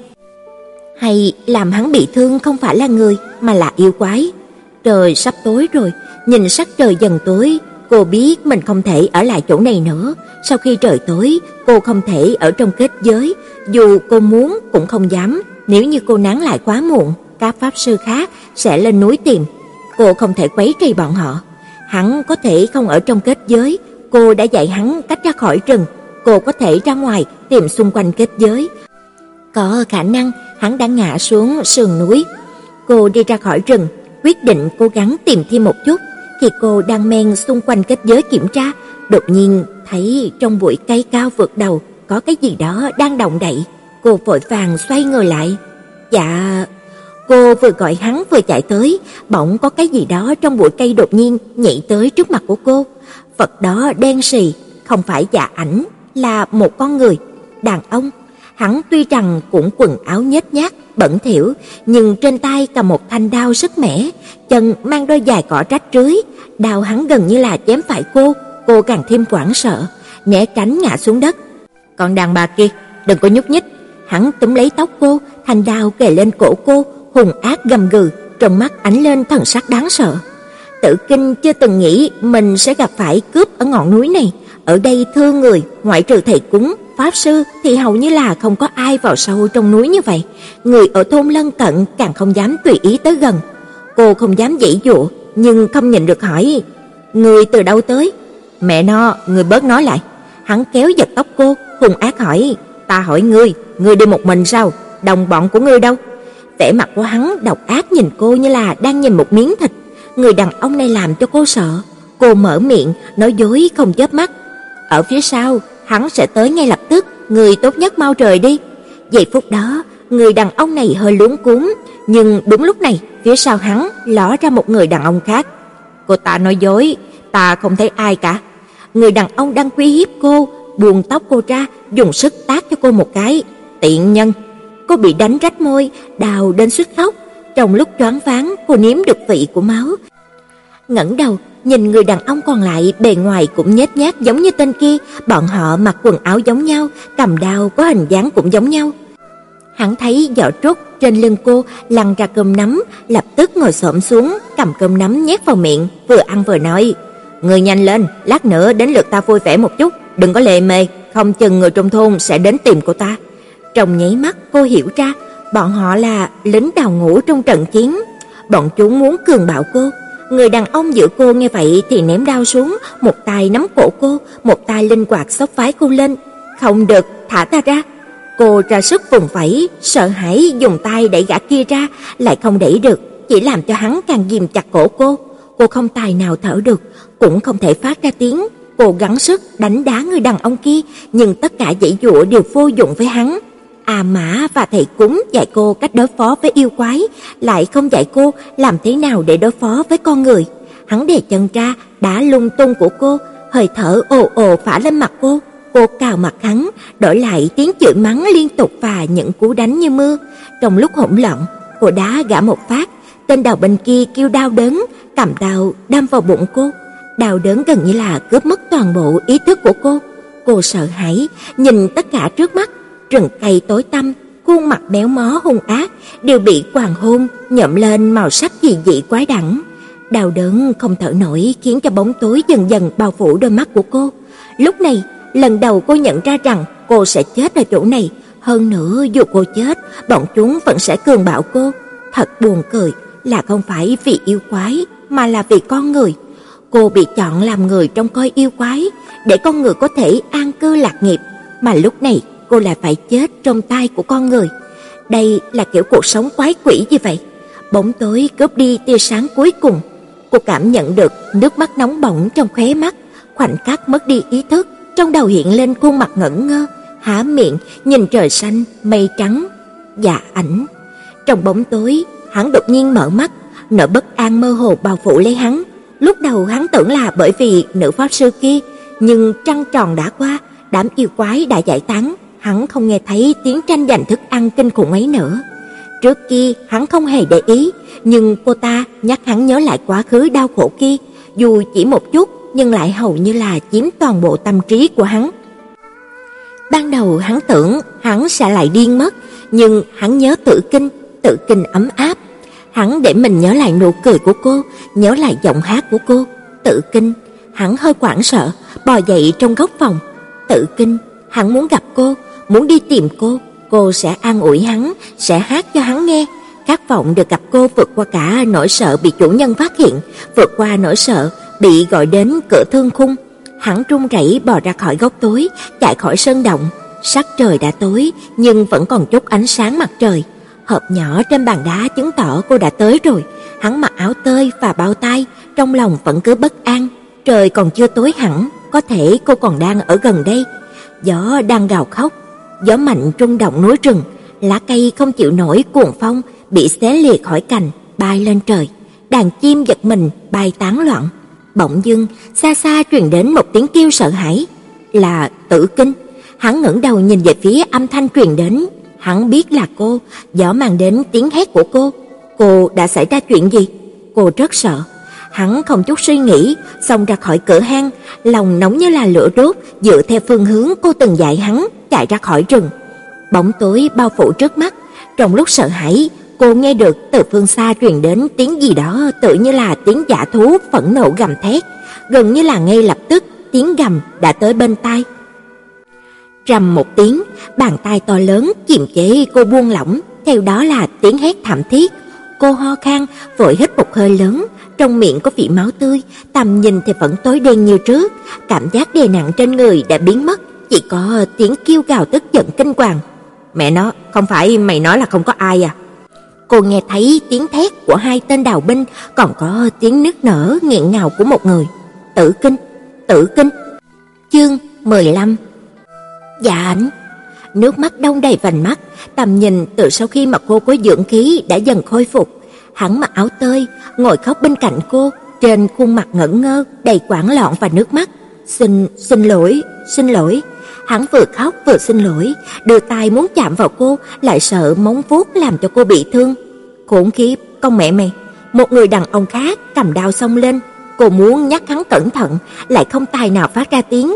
Hay làm hắn bị thương không phải là người mà là yêu quái? Trời sắp tối rồi, nhìn sắc trời dần tối, cô biết mình không thể ở lại chỗ này nữa. Sau khi trời tối, cô không thể ở trong kết giới, dù cô muốn cũng không dám. Nếu như cô nán lại quá muộn, các pháp sư khác sẽ lên núi tìm. Cô không thể quấy rầy bọn họ. Hắn có thể không ở trong kết giới, cô đã dạy hắn cách ra khỏi rừng. Cô có thể ra ngoài tìm xung quanh kết giới. Có khả năng hắn đã ngã xuống sườn núi. Cô đi ra khỏi rừng, quyết định cố gắng tìm thêm một chút. Khi cô đang men xung quanh kết giới kiểm tra, đột nhiên thấy trong bụi cây cao vượt đầu có cái gì đó đang động đậy. Cô vội vàng xoay người lại. Dạ... Cô vừa gọi hắn vừa chạy tới, bỗng có cái gì đó trong bụi cây đột nhiên nhảy tới trước mặt của cô. Vật đó đen sì, không phải dạ ảnh, là một con người, đàn ông. Hắn tuy rằng cũng quần áo nhếch nhác, bẩn thỉu, nhưng trên tay cầm một thanh đao sức mẻ, chân mang đôi giày cỏ rách rưới. Đao hắn gần như là chém phải cô, cô càng thêm hoảng sợ, né tránh ngã xuống đất. Còn đàn bà kia, đừng có nhúc nhích. Hắn túm lấy tóc cô, thanh đao kề lên cổ cô, hung ác gầm gừ, trong mắt ánh lên thần sắc đáng sợ. Tử Kinh chưa từng nghĩ mình sẽ gặp phải cướp ở ngọn núi này. Ở đây thương người, ngoại trừ thầy cúng, pháp sư thì hầu như là không có ai vào sâu trong núi như vậy. Người ở thôn lân cận càng không dám tùy ý tới gần. Cô không dám giãy giụa, nhưng không nhịn được hỏi: "Người từ đâu tới?" "Mẹ nó, người bớt nói lại." Hắn kéo giật tóc cô, hung ác hỏi: "Ta hỏi ngươi, ngươi đi một mình sao? Đồng bọn của ngươi đâu?" Vẻ mặt của hắn độc ác nhìn cô như là đang nhìn một miếng thịt. Người đàn ông này làm cho cô sợ. Cô mở miệng nói dối không chớp mắt: "Ở phía sau, hắn sẽ tới ngay lập tức, người tốt nhất mau rời đi." Giây phút đó, người đàn ông này hơi luống cuống, nhưng đúng lúc này, phía sau hắn ló ra một người đàn ông khác. "Cô ta nói dối, ta không thấy ai cả." Người đàn ông đang uy hiếp cô, buông tóc cô ra, dùng sức tát cho cô một cái. "Tiện nhân!" Cô bị đánh rách môi, đau đến suýt khóc. Trong lúc choáng váng, cô nếm được vị của máu. Ngẩng đầu, nhìn người đàn ông còn lại, bề ngoài cũng nhếch nhác giống như tên kia, bọn họ mặc quần áo giống nhau, cầm đao có hình dáng cũng giống nhau. Hắn thấy giỏ trúc trên lưng cô lăn ra cơm nắm, lập tức ngồi xổm xuống, cầm cơm nắm nhét vào miệng, vừa ăn vừa nói: "Người nhanh lên, lát nữa đến lượt ta vui vẻ một chút, đừng có lề mề, không chừng người trong thôn sẽ đến tìm cô ta." Trong nháy mắt cô hiểu ra, bọn họ là lính đào ngũ trong trận chiến. Bọn chúng muốn cường bạo cô. Người đàn ông giữa cô nghe vậy thì ném đao xuống, một tay nắm cổ cô, một tay linh hoạt xốc phái cô lên. "Không được, thả ta ra." Cô ra sức vùng vẫy, sợ hãi dùng tay đẩy gã kia ra, lại không đẩy được, chỉ làm cho hắn càng ghìm chặt cổ cô. Cô không tài nào thở được, cũng không thể phát ra tiếng. Cô gắng sức đánh đá người đàn ông kia, nhưng tất cả giãy giụa đều vô dụng với hắn. A Mã và thầy cúng dạy cô cách đối phó với yêu quái, lại không dạy cô làm thế nào để đối phó với con người. Hắn đè chân ra, đá lung tung của cô, hơi thở ồ ồ phả lên mặt cô. Cô cào mặt hắn, đổi lại tiếng chửi mắng liên tục và những cú đánh như mưa. Trong lúc hỗn loạn, cô đá gã một phát, tên đầu bên kia kêu đau đớn, cầm đao đâm vào bụng cô. Đau đớn gần như là cướp mất toàn bộ ý thức của cô. Cô sợ hãi nhìn tất cả trước mắt, rừng cây tối tăm, khuôn mặt méo mó hung ác đều bị hoàng hôn nhuộm lên màu sắc kỳ dị quái đản. Đau đớn không thở nổi khiến cho bóng tối dần dần bao phủ đôi mắt của cô. Lúc này, lần đầu cô nhận ra rằng cô sẽ chết ở chỗ này. Hơn nữa, dù cô chết, bọn chúng vẫn sẽ cường bạo cô. Thật buồn cười là không phải vì yêu quái, mà là vì con người. Cô bị chọn làm người trong coi yêu quái, để con người có thể an cư lạc nghiệp, mà lúc này cô lại phải chết trong tay của con người. Đây là kiểu cuộc sống quái quỷ gì vậy? Bóng tối cướp đi tia sáng cuối cùng. Cô cảm nhận được nước mắt nóng bỏng trong khóe mắt, khoảnh khắc mất đi ý thức, trong đầu hiện lên khuôn mặt ngẩn ngơ, há miệng nhìn trời xanh, mây trắng. Dạ Ảnh. Trong bóng tối, hắn đột nhiên mở mắt, nỗi bất an mơ hồ bao phủ lấy hắn. Lúc đầu hắn tưởng là bởi vì nữ pháp sư kia, nhưng trăng tròn đã qua, đám yêu quái đã giải tán, hắn không nghe thấy tiếng tranh giành thức ăn kinh khủng ấy nữa. Trước kia hắn không hề để ý, nhưng cô ta nhắc hắn nhớ lại quá khứ đau khổ kia, dù chỉ một chút nhưng lại hầu như là chiếm toàn bộ tâm trí của hắn. Ban đầu hắn tưởng hắn sẽ lại điên mất, nhưng hắn nhớ Tử Kinh, Tử Kinh ấm áp. Hắn để mình nhớ lại nụ cười của cô, nhớ lại giọng hát của cô. Tử Kinh, hắn hơi hoảng sợ, bò dậy trong góc phòng. Tử Kinh, hắn muốn gặp cô, muốn đi tìm cô, cô sẽ an ủi hắn, sẽ hát cho hắn nghe. Khát vọng được gặp cô vượt qua cả nỗi sợ bị chủ nhân phát hiện, vượt qua nỗi sợ bị gọi đến cửa thương khung. Hắn run rẩy bò ra khỏi góc tối, chạy khỏi sân động. Sắc trời đã tối, nhưng vẫn còn chút ánh sáng mặt trời. Hộp nhỏ trên bàn đá chứng tỏ cô đã tới rồi. Hắn mặc áo tơi và bao tay, trong lòng vẫn cứ bất an. Trời còn chưa tối hẳn, có thể cô còn đang ở gần đây. Gió đang gào khóc, gió mạnh rung động núi rừng, lá cây không chịu nổi cuồng phong, bị xé liệt khỏi cành, bay lên trời. Đàn chim giật mình, bay tán loạn. Bỗng dưng, xa xa truyền đến một tiếng kêu sợ hãi. Là Tử Kinh. Hắn ngẩng đầu nhìn về phía âm thanh truyền đến. Hắn biết là cô, gió mang đến tiếng hét của cô. Cô đã xảy ra chuyện gì? Cô rất sợ. Hắn không chút suy nghĩ, xông ra khỏi cửa hang, lòng nóng như là lửa đốt, dựa theo phương hướng cô từng dạy hắn, chạy ra khỏi rừng. Bóng tối bao phủ trước mắt, trong lúc sợ hãi, cô nghe được từ phương xa truyền đến tiếng gì đó tự như là tiếng dã thú phẫn nộ gầm thét, gần như là ngay lập tức tiếng gầm đã tới bên tai. Rầm một tiếng, bàn tay to lớn kiềm chế cô buông lỏng, theo đó là tiếng hét thảm thiết. Cô ho khan, vội hít một hơi lớn, trong miệng có vị máu tươi, tầm nhìn thì vẫn tối đen như trước, cảm giác đè nặng trên người đã biến mất, chỉ có tiếng kêu gào tức giận kinh hoàng. Mẹ nó, không phải mày nói là không có ai à? Cô nghe thấy tiếng thét của hai tên đào binh, còn có tiếng nức nở nghẹn ngào của một người. Tử Kinh, Tử Kinh. Chương mười lăm. Dạ Ảnh. Nước mắt đong đầy vành mắt, tầm nhìn từ sau khi mà cô có dưỡng khí đã dần khôi phục. Hắn mặc áo tơi, ngồi khóc bên cạnh cô, trên khuôn mặt ngẩn ngơ, đầy hoảng loạn và nước mắt. Xin, xin lỗi, xin lỗi. Hắn vừa khóc vừa xin lỗi, đưa tay muốn chạm vào cô, lại sợ móng vuốt làm cho cô bị thương. Khốn kiếp, con mẹ mày. Một người đàn ông khác cầm đao xông lên, cô muốn nhắc hắn cẩn thận, lại không tài nào phát ra tiếng.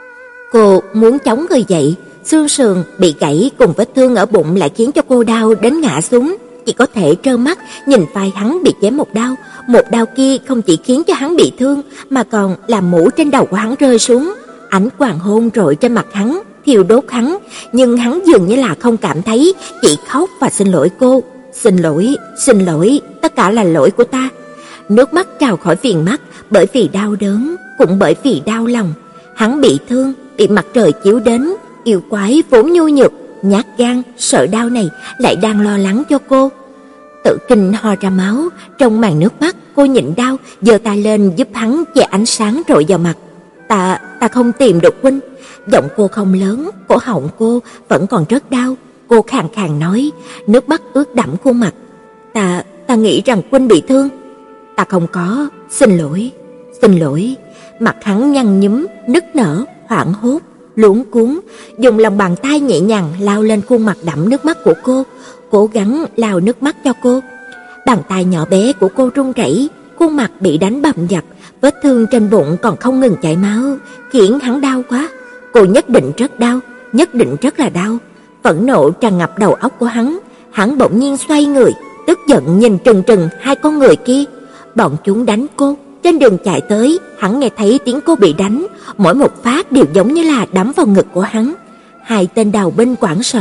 Cô muốn chống người dậy, xương sườn bị gãy cùng vết thương ở bụng lại khiến cho cô đau đến ngã xuống, chỉ có thể trơ mắt nhìn vai hắn bị chém một đao. Một đao kia không chỉ khiến cho hắn bị thương, mà còn làm mũ trên đầu của hắn rơi xuống. Ánh hoàng hôn rọi trên mặt hắn, thiêu đốt hắn, nhưng hắn dường như là không cảm thấy, chỉ khóc và xin lỗi cô. Xin lỗi, xin lỗi, tất cả là lỗi của ta. Nước mắt trào khỏi viền mắt, bởi vì đau đớn, cũng bởi vì đau lòng. Hắn bị thương, bị mặt trời chiếu đến, yêu quái vốn nhu nhược, nhát gan, sợ đau này lại đang lo lắng cho cô. Tử Kinh ho ra máu, trong màn nước mắt cô nhịn đau, giơ tay lên giúp hắn che ánh sáng rọi vào mặt. Ta, ta không tìm được huynh. Giọng cô không lớn, cổ họng cô vẫn còn rất đau. Cô khàn khàn nói, nước mắt ướt đẫm khuôn mặt. Ta, ta nghĩ rằng huynh bị thương. Ta không có, xin lỗi, xin lỗi. Mặt hắn nhăn nhúm, nức nở, hoảng hốt, luống cuống, dùng lòng bàn tay nhẹ nhàng lau lên khuôn mặt đẫm nước mắt của cô, cố gắng lau nước mắt cho cô. Bàn tay nhỏ bé của cô run rẩy, khuôn mặt bị đánh bầm dập, vết thương trên bụng còn không ngừng chảy máu, khiến hắn đau quá. Cô nhất định rất đau, nhất định rất là đau. Phẫn nộ tràn ngập đầu óc của hắn, hắn bỗng nhiên xoay người, tức giận nhìn trừng trừng hai con người kia. Bọn chúng đánh cô. Trên đường chạy tới, hắn nghe thấy tiếng cô bị đánh, mỗi một phát đều giống như là đấm vào ngực của hắn. Hai tên đào binh hoảng sợ,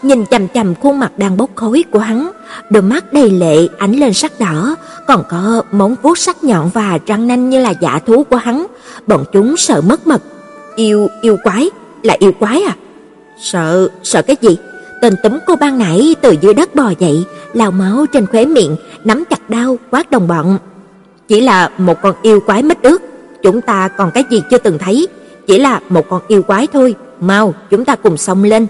nhìn chằm chằm khuôn mặt đang bốc khói của hắn, đôi mắt đầy lệ ánh lên sắc đỏ, còn có móng vuốt sắc nhọn và răng nanh như là dã thú của hắn. Bọn chúng sợ mất mật. Yêu yêu quái, là yêu quái à? Sợ, sợ cái gì? Tên túm cô ban nãy từ dưới đất bò dậy, lau máu trên khóe miệng, nắm chặt đao quát đồng bọn. Chỉ là một con yêu quái mít ướt, chúng ta còn cái gì chưa từng thấy, chỉ là một con yêu quái thôi, mau chúng ta cùng xông lên.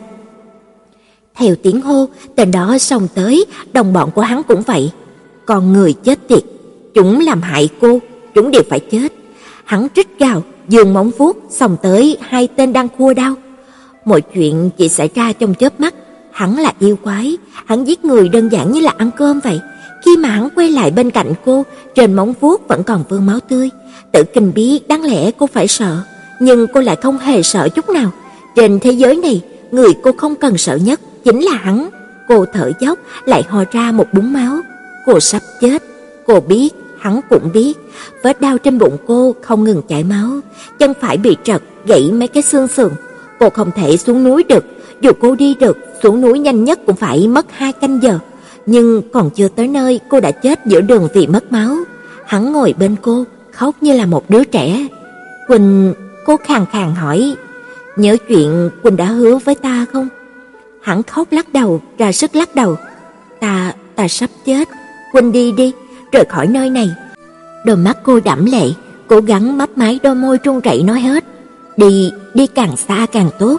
Theo tiếng hô, tên đó xông tới, đồng bọn của hắn cũng vậy. Con người chết tiệt, chúng làm hại cô, chúng đều phải chết. Hắn rít gào, giương móng vuốt xông tới hai tên đang khua đao. Mọi chuyện chỉ xảy ra trong chớp mắt. Hắn là yêu quái, hắn giết người đơn giản như là ăn cơm vậy. Khi mà hắn quay lại bên cạnh cô, trên móng vuốt vẫn còn vương máu tươi. Tử Kinh biết đáng lẽ cô phải sợ, nhưng cô lại không hề sợ chút nào. Trên thế giới này, người cô không cần sợ nhất chính là hắn. Cô thở dốc, lại ho ra một búng máu. Cô sắp chết. Cô biết, hắn cũng biết. Vết đau trên bụng cô không ngừng chảy máu, chân phải bị trật, gãy mấy cái xương sườn. Cô không thể xuống núi được, dù cô đi được, xuống núi nhanh nhất cũng phải mất hai canh giờ. Nhưng còn chưa tới nơi, cô đã chết giữa đường vì mất máu. Hắn ngồi bên cô, khóc như là một đứa trẻ. Quỳnh, cô khàn khàn hỏi, nhớ chuyện Quỳnh đã hứa với ta không? Hắn khóc lắc đầu, ra sức lắc đầu. Ta, ta sắp chết. Quỳnh đi đi, rời khỏi nơi này. Đôi mắt cô đẫm lệ, cố gắng mấp máy đôi môi run rẩy nói hết. Đi, đi càng xa càng tốt.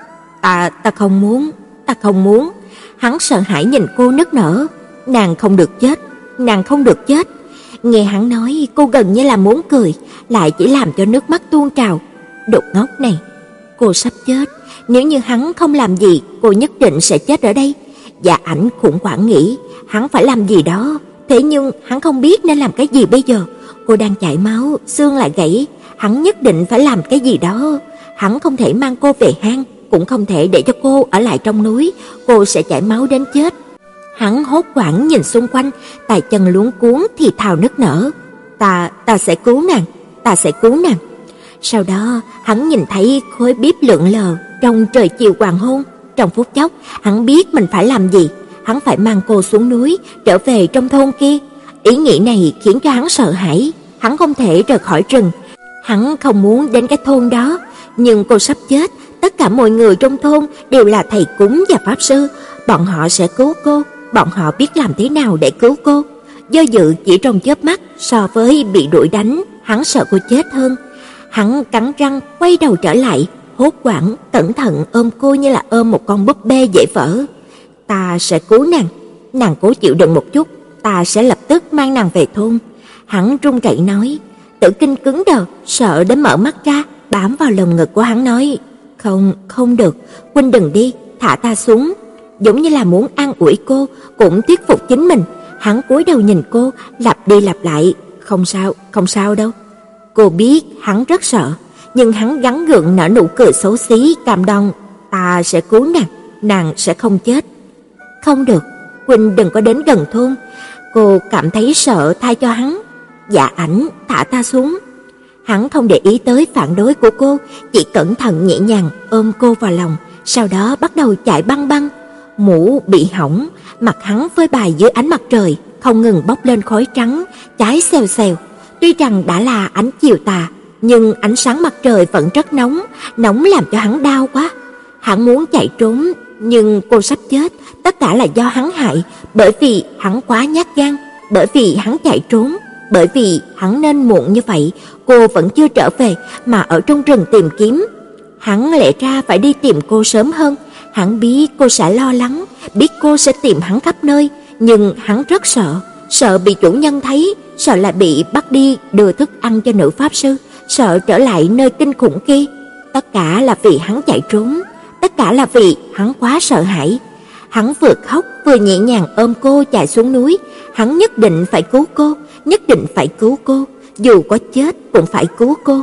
Ta, ta không muốn, ta không muốn. Hắn sợ hãi nhìn cô nức nở. Nàng không được chết, nàng không được chết. Nghe hắn nói, cô gần như là muốn cười, lại chỉ làm cho nước mắt tuôn trào. Đồ ngốc này, cô sắp chết. Nếu như hắn không làm gì, cô nhất định sẽ chết ở đây. Dạ Ảnh khủng hoảng nghĩ, hắn phải làm gì đó. Thế nhưng hắn không biết nên làm cái gì bây giờ. Cô đang chảy máu, xương lại gãy. Hắn nhất định phải làm cái gì đó. Hắn không thể mang cô về hang, cũng không thể để cho cô ở lại trong núi. Cô sẽ chảy máu đến chết. Hắn hốt hoảng nhìn xung quanh, tay chân luống cuống thì thào nức nở. Ta, ta sẽ cứu nàng, ta sẽ cứu nàng. Sau đó, hắn nhìn thấy khói bếp lượn lờ trong trời chiều hoàng hôn. Trong phút chốc, hắn biết mình phải làm gì. Hắn phải mang cô xuống núi, trở về trong thôn kia. Ý nghĩ này khiến cho hắn sợ hãi. Hắn không thể rời khỏi rừng. Hắn không muốn đến cái thôn đó. Nhưng cô sắp chết. Tất cả mọi người trong thôn đều là thầy cúng và pháp sư. Bọn họ sẽ cứu cô. Bọn họ biết làm thế nào để cứu cô. Do dự chỉ trong chớp mắt, so với bị đuổi đánh, hắn sợ cô chết hơn. Hắn cắn răng quay đầu trở lại, hốt hoảng cẩn thận ôm cô như là ôm một con búp bê dễ vỡ. Ta sẽ cứu nàng, nàng cố chịu đựng một chút, ta sẽ lập tức mang nàng về thôn. Hắn run rẩy nói. Tử Kinh cứng đờ, sợ đến mở mắt ra, bám vào lồng ngực của hắn nói, không, không được, huynh đừng đi, thả ta xuống. Giống như là muốn an ủi cô, cũng thuyết phục chính mình. Hắn cúi đầu nhìn cô, lặp đi lặp lại, không sao, không sao đâu. Cô biết hắn rất sợ, nhưng hắn gắng gượng nở nụ cười xấu xí, cam đoan, ta sẽ cứu nàng, nàng sẽ không chết. Không được, huynh đừng có đến gần thôn. Cô cảm thấy sợ thay cho hắn. Dạ Ảnh, thả ta xuống. Hắn không để ý tới phản đối của cô, chỉ cẩn thận nhẹ nhàng ôm cô vào lòng, sau đó bắt đầu chạy băng băng. Mũ bị hỏng, mặt hắn phơi bày dưới ánh mặt trời, không ngừng bốc lên khói trắng, cháy xèo xèo. Tuy rằng đã là ánh chiều tà, nhưng ánh sáng mặt trời vẫn rất nóng, nóng làm cho hắn đau quá. Hắn muốn chạy trốn, nhưng cô sắp chết, tất cả là do hắn hại, bởi vì hắn quá nhát gan, bởi vì hắn chạy trốn, bởi vì hắn nên muộn như vậy, cô vẫn chưa trở về mà ở trong rừng tìm kiếm. Hắn lẽ ra phải đi tìm cô sớm hơn. Hắn biết cô sẽ lo lắng, biết cô sẽ tìm hắn khắp nơi, nhưng hắn rất sợ, sợ bị chủ nhân thấy, sợ lại bị bắt đi đưa thức ăn cho nữ pháp sư, sợ trở lại nơi kinh khủng kia. Tất cả là vì hắn chạy trốn, tất cả là vì hắn quá sợ hãi. Hắn vừa khóc vừa nhẹ nhàng ôm cô chạy xuống núi. Hắn nhất định phải cứu cô, nhất định phải cứu cô, dù có chết cũng phải cứu cô.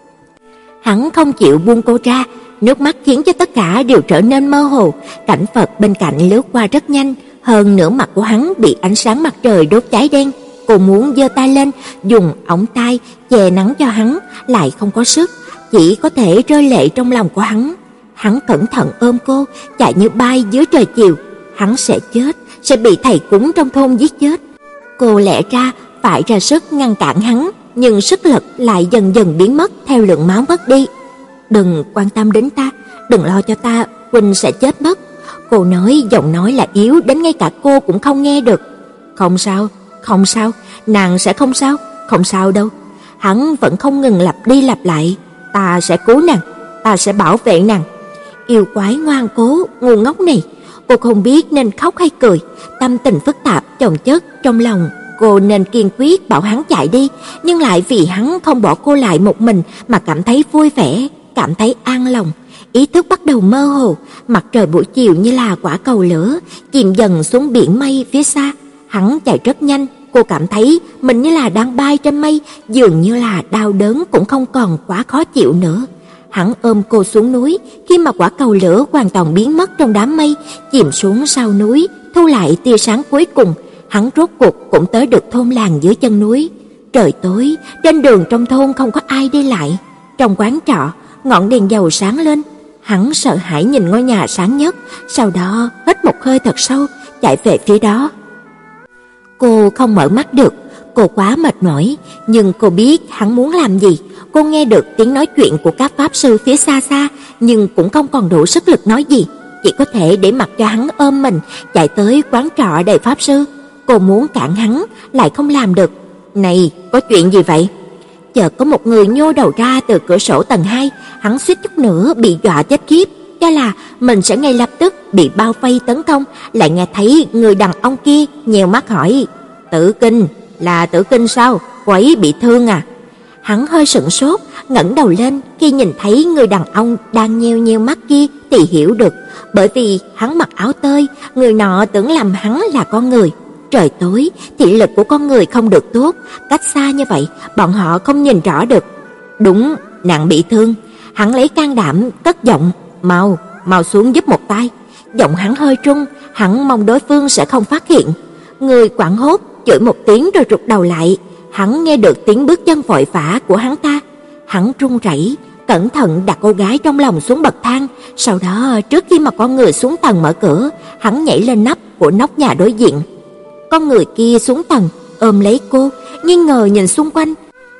Hắn không chịu buông cô ra, nước mắt khiến cho tất cả đều trở nên mơ hồ. Cảnh vật bên cạnh lướt qua rất nhanh, hơn nửa mặt của hắn bị ánh sáng mặt trời đốt cháy đen. Cô muốn giơ tay lên, dùng ống tay che nắng cho hắn, lại không có sức, chỉ có thể rơi lệ trong lòng của hắn. Hắn cẩn thận ôm cô, chạy như bay dưới trời chiều. Hắn sẽ chết, sẽ bị thầy cúng trong thôn giết chết. Cô lẽ ra phải ra sức ngăn cản hắn, nhưng sức lực lại dần dần biến mất theo lượng máu mất đi. "Đừng quan tâm đến ta, đừng lo cho ta, Huynh sẽ chết mất." Cô nói, giọng nói là yếu đến ngay cả cô cũng không nghe được. "Không sao, không sao, nàng sẽ không sao, không sao đâu." Hắn vẫn không ngừng lặp đi lặp lại, "Ta sẽ cứu nàng, ta sẽ bảo vệ nàng." Yêu quái ngoan cố, ngu ngốc này, cô không biết nên khóc hay cười, tâm tình phức tạp chồng chất trong lòng. Cô nên kiên quyết bảo hắn chạy đi, nhưng lại vì hắn không bỏ cô lại một mình mà cảm thấy vui vẻ, cảm thấy an lòng. Ý thức bắt đầu mơ hồ, mặt trời buổi chiều như là quả cầu lửa, chìm dần xuống biển mây phía xa. Hắn chạy rất nhanh, cô cảm thấy mình như là đang bay trên mây, dường như là đau đớn cũng không còn quá khó chịu nữa. Hắn ôm cô xuống núi, khi mà quả cầu lửa hoàn toàn biến mất trong đám mây, chìm xuống sau núi, thu lại tia sáng cuối cùng. Hắn rốt cuộc cũng tới được thôn làng dưới chân núi. Trời tối, trên đường trong thôn không có ai đi lại. Trong quán trọ, ngọn đèn dầu sáng lên. Hắn sợ hãi nhìn ngôi nhà sáng nhất, sau đó hít một hơi thật sâu, chạy về phía đó. Cô không mở mắt được, cô quá mệt mỏi, nhưng cô biết hắn muốn làm gì. Cô nghe được tiếng nói chuyện của các pháp sư phía xa xa, nhưng cũng không còn đủ sức lực nói gì, chỉ có thể để mặc cho hắn ôm mình chạy tới quán trọ đầy pháp sư. Cô muốn cản hắn, lại không làm được. "Này, có chuyện gì vậy?" Chợt có một người nhô đầu ra từ cửa sổ tầng hai, hắn suýt chút nữa bị dọa chết khiếp, cho là mình sẽ ngay lập tức bị bao vây tấn công, lại nghe thấy người đàn ông kia nhèo mắt hỏi: "Tử Kinh, là Tử Kinh sao? Cô ấy bị thương à?" Hắn hơi sững sốt, ngẩng đầu lên, khi nhìn thấy người đàn ông đang nheo nheo mắt kia thì hiểu được, bởi vì hắn mặc áo tơi, người nọ tưởng lầm hắn là con người. Trời tối, thị lực của con người không được tốt, cách xa như vậy, bọn họ không nhìn rõ được. "Đúng, nàng bị thương." Hắn lấy can đảm cất giọng, "Mau, mau xuống giúp một tay." Giọng hắn hơi run, hắn mong đối phương sẽ không phát hiện. Người hoảng hốt chửi một tiếng rồi rụt đầu lại. Hắn nghe được tiếng bước chân vội vã của hắn ta. Hắn run rẩy, cẩn thận đặt cô gái trong lòng xuống bậc thang, sau đó trước khi mà con người xuống tầng mở cửa, hắn nhảy lên nắp của nóc nhà đối diện. Con người kia xuống tầng, ôm lấy cô, nghi ngờ nhìn xung quanh.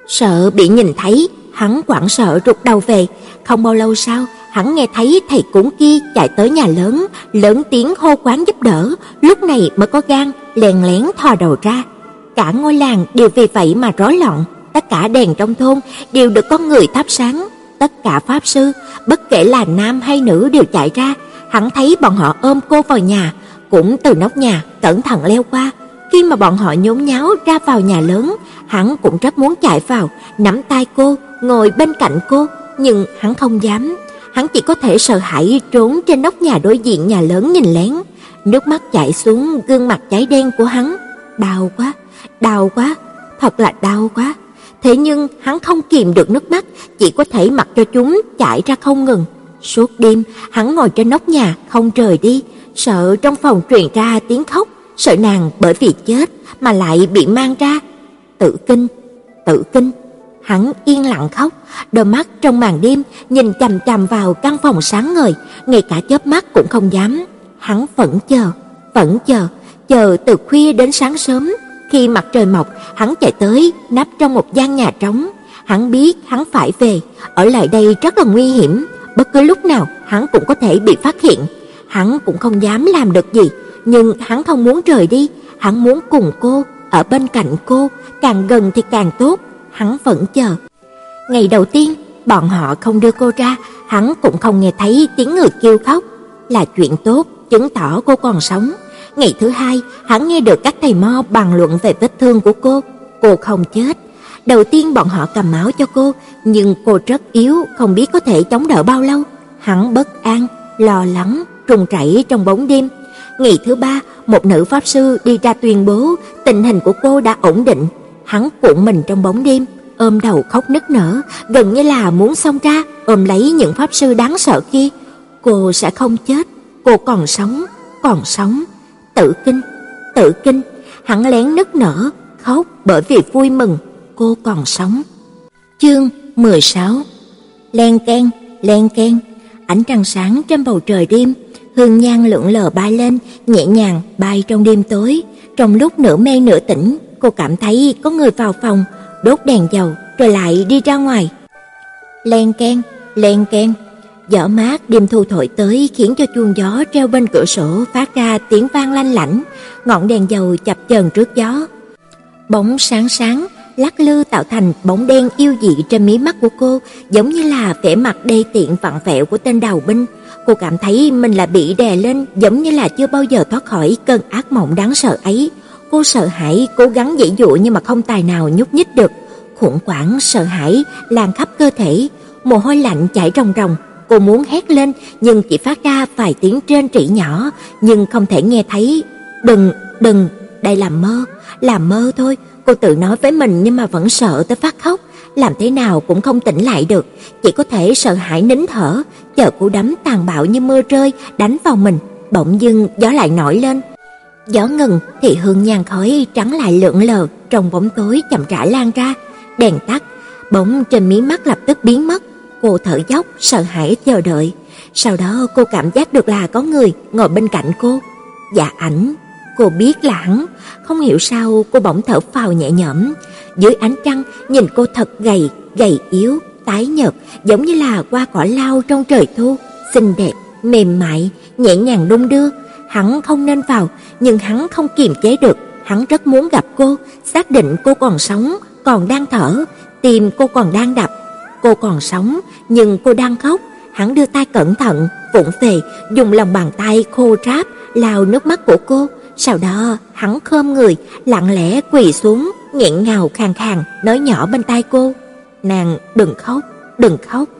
Sợ bị nhìn thấy, hắn hoảng sợ rụt đầu về. Không bao lâu sau, hắn nghe thấy thầy cúng kia chạy tới nhà lớn, lớn tiếng hô quán giúp đỡ, lúc này mới có gan lén lén thò đầu ra. Cả ngôi làng đều vì vậy mà rối loạn, tất cả đèn trong thôn đều được con người thắp sáng, tất cả pháp sư, bất kể là nam hay nữ đều chạy ra. Hắn thấy bọn họ ôm cô vào nhà, cũng từ nóc nhà cẩn thận leo qua. Khi mà bọn họ nhốn nháo ra vào nhà lớn, hắn cũng rất muốn chạy vào, nắm tay cô, ngồi bên cạnh cô, nhưng hắn không dám. Hắn chỉ có thể sợ hãi trốn trên nóc nhà đối diện nhà lớn nhìn lén. Nước mắt chảy xuống gương mặt cháy đen của hắn. Đau quá, đau quá, thật là đau quá. Thế nhưng hắn không kìm được nước mắt, chỉ có thể mặc cho chúng chảy ra không ngừng. Suốt đêm, hắn ngồi trên nóc nhà không rời đi, sợ trong phòng truyền ra tiếng khóc, sợ nàng bởi vì chết mà lại bị mang ra. Tử Kinh, Tử Kinh. Hắn yên lặng khóc, đôi mắt trong màn đêm nhìn chằm chằm vào căn phòng sáng ngời, ngay cả chớp mắt cũng không dám. Hắn vẫn chờ, vẫn chờ, chờ từ khuya đến sáng sớm. Khi mặt trời mọc, hắn chạy tới, nấp trong một gian nhà trống. Hắn biết hắn phải về, ở lại đây rất là nguy hiểm, bất cứ lúc nào hắn cũng có thể bị phát hiện. Hắn cũng không dám làm được gì, nhưng hắn không muốn rời đi, hắn muốn cùng cô, ở bên cạnh cô, càng gần thì càng tốt. Hắn vẫn chờ. Ngày đầu tiên, bọn họ không đưa cô ra, hắn cũng không nghe thấy tiếng người kêu khóc. Là chuyện tốt, chứng tỏ cô còn sống. Ngày thứ hai, hắn nghe được các thầy mo bàn luận về vết thương của cô. Cô không chết. Đầu tiên bọn họ cầm máu cho cô, nhưng cô rất yếu, không biết có thể chống đỡ bao lâu. Hắn bất an, lo lắng, run rẩy trong bóng đêm. Ngày thứ ba, một nữ pháp sư đi ra tuyên bố tình hình của cô đã ổn định. Hắn cuộn mình trong bóng đêm, ôm đầu khóc nức nở, gần như là muốn xông ra ôm lấy những pháp sư đáng sợ kia. Cô sẽ không chết, cô còn sống, còn sống. Tử Kinh, Tử Kinh. Hắn lén nức nở, khóc bởi vì vui mừng cô còn sống. Chương mười sáu. Len keng, len keng. Ánh trăng sáng trên bầu trời đêm, hương nhang lượn lờ bay lên, nhẹ nhàng bay trong đêm tối. Trong lúc nửa mê nửa tỉnh, cô cảm thấy có người vào phòng, đốt đèn dầu rồi lại đi ra ngoài. Len keng, len keng, gió mát đêm thu thổi tới khiến cho chuông gió treo bên cửa sổ phát ra tiếng vang lanh lảnh, ngọn đèn dầu chập chờn trước gió. Bóng sáng sáng lắc lư tạo thành bóng đen yêu dị trên mí mắt của cô, giống như là vẻ mặt đê tiện vặn vẹo của tên đào binh. Cô cảm thấy mình là bị đè lên, giống như là chưa bao giờ thoát khỏi cơn ác mộng đáng sợ ấy. Cô sợ hãi, cố gắng giãy giụa nhưng mà không tài nào nhúc nhích được. Khủng hoảng, sợ hãi lan khắp cơ thể, mồ hôi lạnh chảy ròng ròng. Cô muốn hét lên nhưng chỉ phát ra vài tiếng rên rỉ nhỏ, nhưng không thể nghe thấy. Đừng, đừng, đây là mơ, là mơ thôi. Cô tự nói với mình nhưng mà vẫn sợ tới phát khóc, làm thế nào cũng không tỉnh lại được, chỉ có thể sợ hãi nín thở, chờ cú đấm tàn bạo như mưa rơi đánh vào mình. Bỗng dưng gió lại nổi lên. Gió ngừng thì hương nhang khói trắng lại lượn lờ trong bóng tối chậm rãi lan ra. Đèn tắt, bóng trên mí mắt lập tức biến mất. Cô thở dốc, sợ hãi chờ đợi. Sau đó cô cảm giác được là có người ngồi bên cạnh cô. Dạ Ảnh. Cô biết là hắn, không hiểu sao cô bỗng thở phào nhẹ nhõm. Dưới ánh trăng nhìn cô thật gầy, gầy yếu, tái nhợt, giống như là hoa cỏ lau trong trời thu, xinh đẹp, mềm mại, nhẹ nhàng đung đưa. Hắn không nên vào, nhưng hắn không kiềm chế được, hắn rất muốn gặp cô, xác định cô còn sống, còn đang thở, tim cô còn đang đập. Cô còn sống, nhưng cô đang khóc. Hắn đưa tay cẩn thận, vụng về, dùng lòng bàn tay khô ráp lau nước mắt của cô. Sau đó, hắn khom người, lặng lẽ quỳ xuống, nghẹn ngào khàn khàn nói nhỏ bên tai cô: "Nàng đừng khóc, đừng khóc."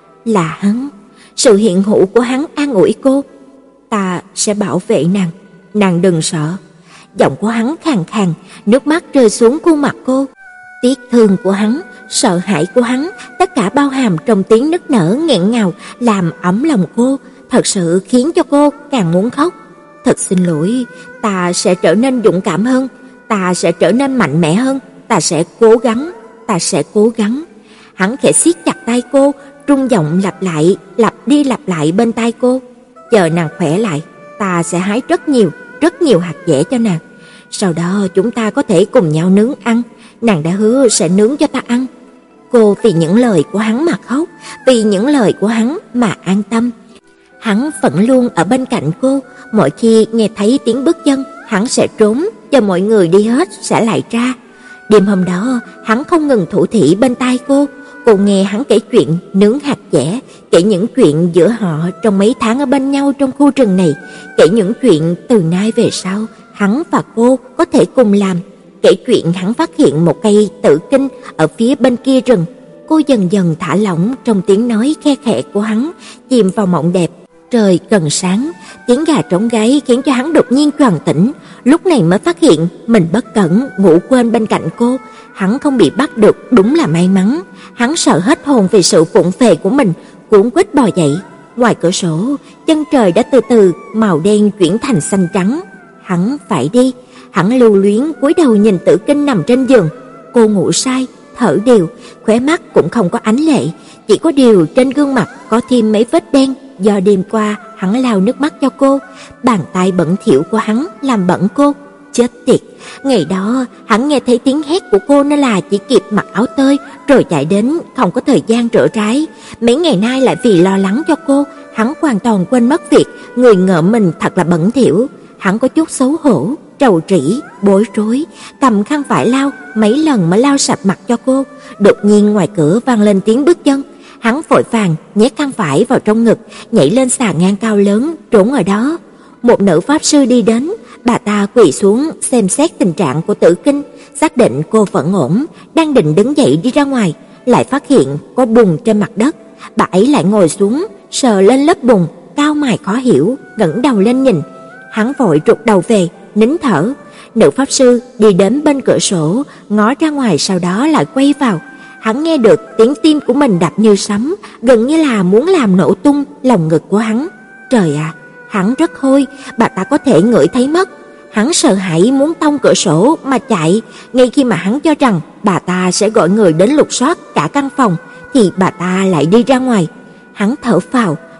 Là hắn, sự hiện hữu của hắn an ủi cô: "Ta sẽ bảo vệ nàng, nàng đừng sợ." Giọng của hắn khàn khàn, nước mắt rơi xuống khuôn mặt cô. Tiếc thương của hắn, sợ hãi của hắn, tất cả bao hàm trong tiếng nức nở nghẹn ngào, làm ấm lòng cô, thật sự khiến cho cô càng muốn khóc. "Thật xin lỗi, ta sẽ trở nên dũng cảm hơn, ta sẽ trở nên mạnh mẽ hơn, ta sẽ cố gắng, ta sẽ cố gắng." Hắn khẽ siết chặt tay cô, trung giọng lặp lại, lặp đi lặp lại bên tai cô: "Chờ nàng khỏe lại, ta sẽ hái rất nhiều, rất nhiều hạt dẻ cho nàng. Sau đó chúng ta có thể cùng nhau nướng ăn, nàng đã hứa sẽ nướng cho ta ăn." Cô vì những lời của hắn mà khóc, vì những lời của hắn mà an tâm. Hắn vẫn luôn ở bên cạnh cô, mỗi khi nghe thấy tiếng bước chân, hắn sẽ trốn, chờ mọi người đi hết sẽ lại ra. Đêm hôm đó, hắn không ngừng thủ thỉ bên tai cô, cô nghe hắn kể chuyện nướng hạt dẻ, kể những chuyện giữa họ trong mấy tháng ở bên nhau trong khu rừng này, kể những chuyện từ nay về sau hắn và cô có thể cùng làm, kể chuyện hắn phát hiện một cây tử kinh ở phía bên kia rừng. Cô dần dần thả lỏng trong tiếng nói khe khẽ của hắn, chìm vào mộng đẹp. Trời gần sáng, tiếng gà trống gáy khiến cho hắn đột nhiên choàng tỉnh, lúc này mới phát hiện mình bất cẩn ngủ quên bên cạnh cô. Hắn không bị bắt được đúng là may mắn. Hắn sợ hết hồn vì sự vụng về của mình, cuống quýt bò dậy. Ngoài cửa sổ, chân trời đã từ từ màu đen chuyển thành xanh trắng. Hắn phải đi. Hắn lưu luyến cúi đầu nhìn Tử Kinh nằm trên giường. Cô ngủ say, thở đều, khóe mắt cũng không có ánh lệ, chỉ có điều trên gương mặt có thêm mấy vết đen do đêm qua hắn lau nước mắt cho cô. Bàn tay bẩn thỉu của hắn làm bẩn cô. Chết tiệt, ngày đó hắn nghe thấy tiếng hét của cô nên là chỉ kịp mặc áo tơi rồi chạy đến, không có thời gian rửa ráy. Mấy ngày nay lại vì lo lắng cho cô, hắn hoàn toàn quên mất việc người ngợm mình thật là bẩn thỉu. Hắn có chút xấu hổ, trầu trĩ, bối rối, cầm khăn vải lau mấy lần mới lau sạch mặt cho cô. Đột nhiên ngoài cửa vang lên tiếng bước chân. Hắn vội vàng nhét khăn vải vào trong ngực, nhảy lên sàn ngang cao lớn trốn ở đó. Một nữ pháp sư đi đến, bà ta quỳ xuống xem xét tình trạng của Tử Kinh, xác định cô vẫn ổn, đang định đứng dậy đi ra ngoài, lại phát hiện có bùn trên mặt đất. Bà ấy lại ngồi xuống, sờ lên lớp bùn, cau mày khó hiểu, ngẩng đầu lên nhìn. Hắn vội rụt đầu về, nín thở. Nữ pháp sư đi đến bên cửa sổ, ngó ra ngoài, sau đó lại quay vào. Hắn nghe được tiếng tim của mình đập như sấm, gần như là muốn làm nổ tung lồng ngực của hắn. Trời ạ, à, hắn rất hôi, bà ta có thể ngửi thấy mất. Hắn sợ hãi muốn tông cửa sổ mà chạy. Ngay khi mà hắn cho rằng bà ta sẽ gọi người đến lục soát cả căn phòng, thì bà ta lại đi ra ngoài. Hắn thở phào,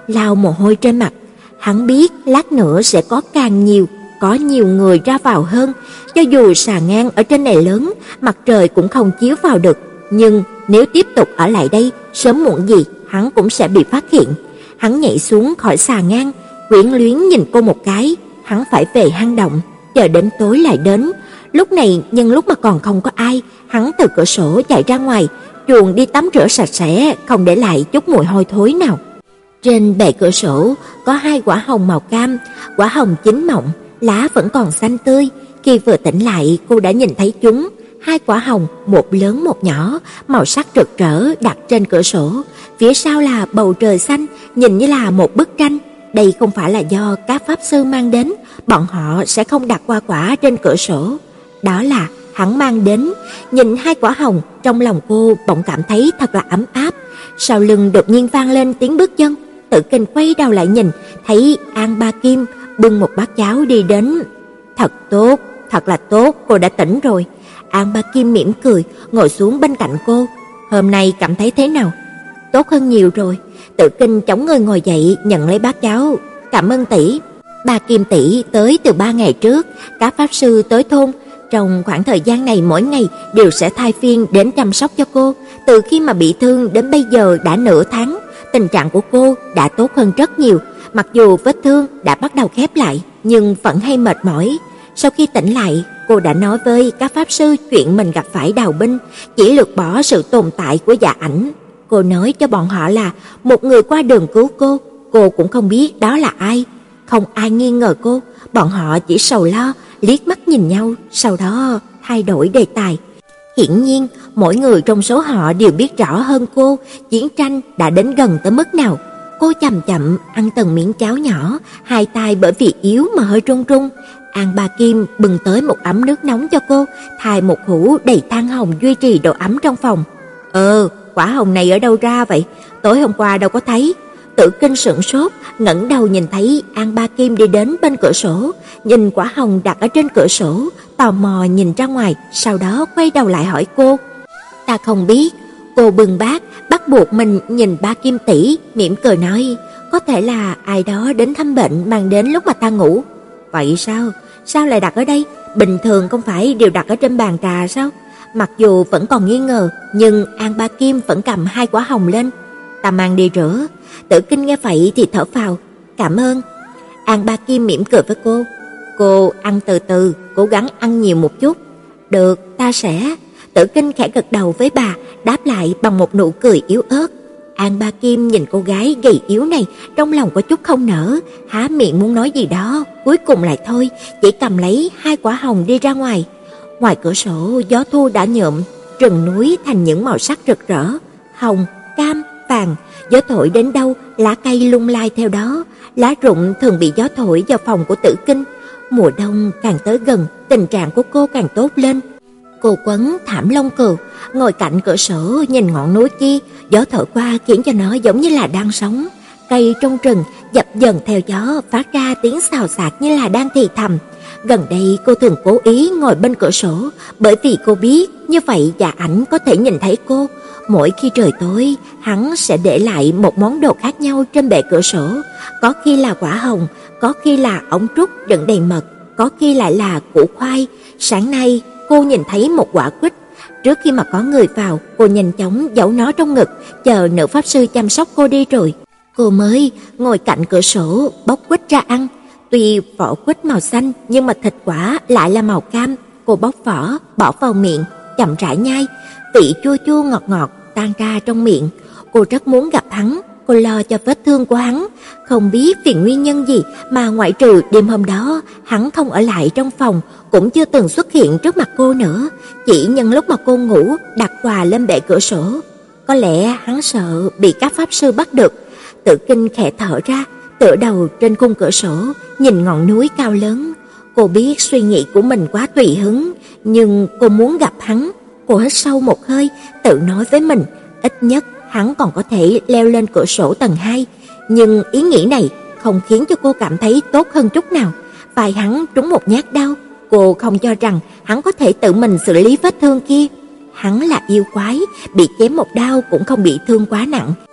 lau mồ hôi trên mặt. Hắn biết lát nữa sẽ có càng nhiều, có nhiều người ra vào hơn. Cho dù xà ngang ở trên này lớn, mặt trời cũng không chiếu vào được. Nhưng nếu tiếp tục ở lại đây, sớm muộn gì hắn cũng sẽ bị phát hiện. Hắn nhảy xuống khỏi xà ngang, quyến luyến nhìn cô một cái. Hắn phải về hang động, chờ đến tối lại đến. Lúc này nhân lúc mà còn không có ai, hắn từ cửa sổ chạy ra ngoài, chuồn đi tắm rửa sạch sẽ, không để lại chút mùi hôi thối nào. Trên bệ cửa sổ có hai quả hồng màu cam, quả hồng chín mọng, lá vẫn còn xanh tươi. Khi vừa tỉnh lại, cô đã nhìn thấy chúng. Hai quả hồng, một lớn một nhỏ, màu sắc rực rỡ đặt trên cửa sổ. Phía sau là bầu trời xanh, nhìn như là một bức tranh. Đây không phải là do các pháp sư mang đến, bọn họ sẽ không đặt hoa quả trên cửa sổ. Đó là hắn mang đến. Nhìn hai quả hồng, trong lòng cô bỗng cảm thấy thật là ấm áp. Sau lưng đột nhiên vang lên tiếng bước chân. Tử Kinh quay đầu lại nhìn, thấy An Ba Kim bưng một bát cháo đi đến. Thật tốt, thật là tốt, cô đã tỉnh rồi. An Ba Kim mỉm cười, ngồi xuống bên cạnh cô. Hôm nay cảm thấy thế nào? Tốt hơn nhiều rồi. Tử Kinh chống người ngồi dậy, nhận lấy bát cháo. Cảm ơn tỷ. Ba Kim tỷ tới từ ba ngày trước, các pháp sư tới thôn. Trong khoảng thời gian này mỗi ngày đều sẽ thay phiên đến chăm sóc cho cô. Từ khi mà bị thương đến bây giờ đã nửa tháng, tình trạng của cô đã tốt hơn rất nhiều. Mặc dù vết thương đã bắt đầu khép lại, nhưng vẫn hay mệt mỏi. Sau khi tỉnh lại, cô đã nói với các pháp sư chuyện mình gặp phải đào binh, chỉ lược bỏ sự tồn tại của Dạ Ảnh. Cô nói cho bọn họ là một người qua đường cứu cô, cô cũng không biết đó là ai. Không ai nghi ngờ cô, bọn họ chỉ sầu lo, liếc mắt nhìn nhau, sau đó thay đổi đề tài. Hiển nhiên, mỗi người trong số họ đều biết rõ hơn cô chiến tranh đã đến gần tới mức nào. Cô chậm chậm ăn từng miếng cháo nhỏ, hai tay bởi vì yếu mà hơi run run. An Ba Kim bưng tới một ấm nước nóng cho cô, thay một hũ đầy than hồng duy trì độ ấm trong phòng. Ờ, quả hồng này ở đâu ra vậy? Tối hôm qua đâu có thấy. Tử Kinh sửng sốt, ngẩng đầu nhìn thấy An Ba Kim đi đến bên cửa sổ, nhìn quả hồng đặt ở trên cửa sổ, tò mò nhìn ra ngoài, sau đó quay đầu lại hỏi cô. Ta không biết. Cô bưng bát, bắt buộc mình nhìn Ba Kim tỷ, mỉm cười nói, có thể là ai đó đến thăm bệnh mang đến lúc mà ta ngủ. Vậy sao? Sao lại đặt ở đây? Bình thường không phải đều đặt ở trên bàn trà sao? Mặc dù vẫn còn nghi ngờ, nhưng An Ba Kim vẫn cầm hai quả hồng lên. Ta mang đi rửa. Tử Kinh nghe vậy thì thở phào, cảm ơn. An Ba Kim mỉm cười với cô. Cô ăn từ từ, cố gắng ăn nhiều một chút. Được, ta sẽ. Tử Kinh khẽ gật đầu với bà, đáp lại bằng một nụ cười yếu ớt. An Ba Kim nhìn cô gái gầy yếu này, trong lòng có chút không nỡ, há miệng muốn nói gì đó, cuối cùng lại thôi, chỉ cầm lấy hai quả hồng đi ra ngoài. Ngoài cửa sổ, gió thu đã nhuộm rừng núi thành những màu sắc rực rỡ, hồng, cam, vàng. Gió thổi đến đâu, lá cây lung lay theo đó. Lá rụng thường bị gió thổi vào phòng của Tử Kinh. Mùa đông càng tới gần, tình trạng của cô càng tốt lên. Cô quấn thảm lông cừu, ngồi cạnh cửa sổ nhìn ngọn núi kia, gió thổi qua khiến cho nó giống như là đang sống. Cây trong rừng dập dần theo gió phát ra tiếng xào xạc như là đang thì thầm. Gần đây cô thường cố ý ngồi bên cửa sổ, bởi vì cô biết như vậy Dạ Ảnh có thể nhìn thấy cô. Mỗi khi trời tối, hắn sẽ để lại một món đồ khác nhau trên bệ cửa sổ, có khi là quả hồng, có khi là ống trúc đựng đầy mật, có khi lại là củ khoai. Sáng nay cô nhìn thấy một quả quýt. Trước khi mà có người vào, cô nhanh chóng giấu nó trong ngực, chờ nữ pháp sư chăm sóc cô đi rồi. Cô mới ngồi cạnh cửa sổ bóc quýt ra ăn. Tuy vỏ quýt màu xanh nhưng mà thịt quả lại là màu cam. Cô bóc vỏ, bỏ vào miệng, chậm rãi nhai, vị chua chua ngọt ngọt tan ra trong miệng. Cô rất muốn gặp hắn, cô lo cho vết thương của hắn. Không biết vì nguyên nhân gì mà ngoại trừ đêm hôm đó, hắn không ở lại trong phòng, cũng chưa từng xuất hiện trước mặt cô nữa. Chỉ nhân lúc mà cô ngủ, đặt quà lên bệ cửa sổ. Có lẽ hắn sợ bị các pháp sư bắt được. Tử Kinh khẽ thở ra, tựa đầu trên khung cửa sổ, nhìn ngọn núi cao lớn. Cô biết suy nghĩ của mình quá tùy hứng, nhưng cô muốn gặp hắn. Cô hít sâu một hơi, tự nói với mình, ít nhất hắn còn có thể leo lên cửa sổ tầng hai. Nhưng ý nghĩ này không khiến cho cô cảm thấy tốt hơn chút nào. Vai hắn trúng một nhát đau, cô không cho rằng hắn có thể tự mình xử lý vết thương kia. Hắn là yêu quái, bị chém một đao cũng không bị thương quá nặng.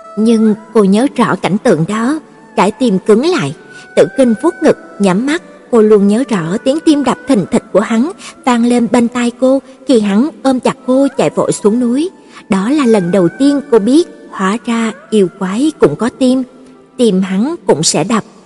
Nhưng cô nhớ rõ cảnh tượng đó, cả tim cứng lại. Tử Kinh vuốt ngực, nhắm mắt, cô luôn nhớ rõ tiếng tim đập thình thịch của hắn vang lên bên tai cô khi hắn ôm chặt cô chạy vội xuống núi. Đó là lần đầu tiên cô biết hóa ra yêu quái cũng có tim, tim hắn cũng sẽ đập.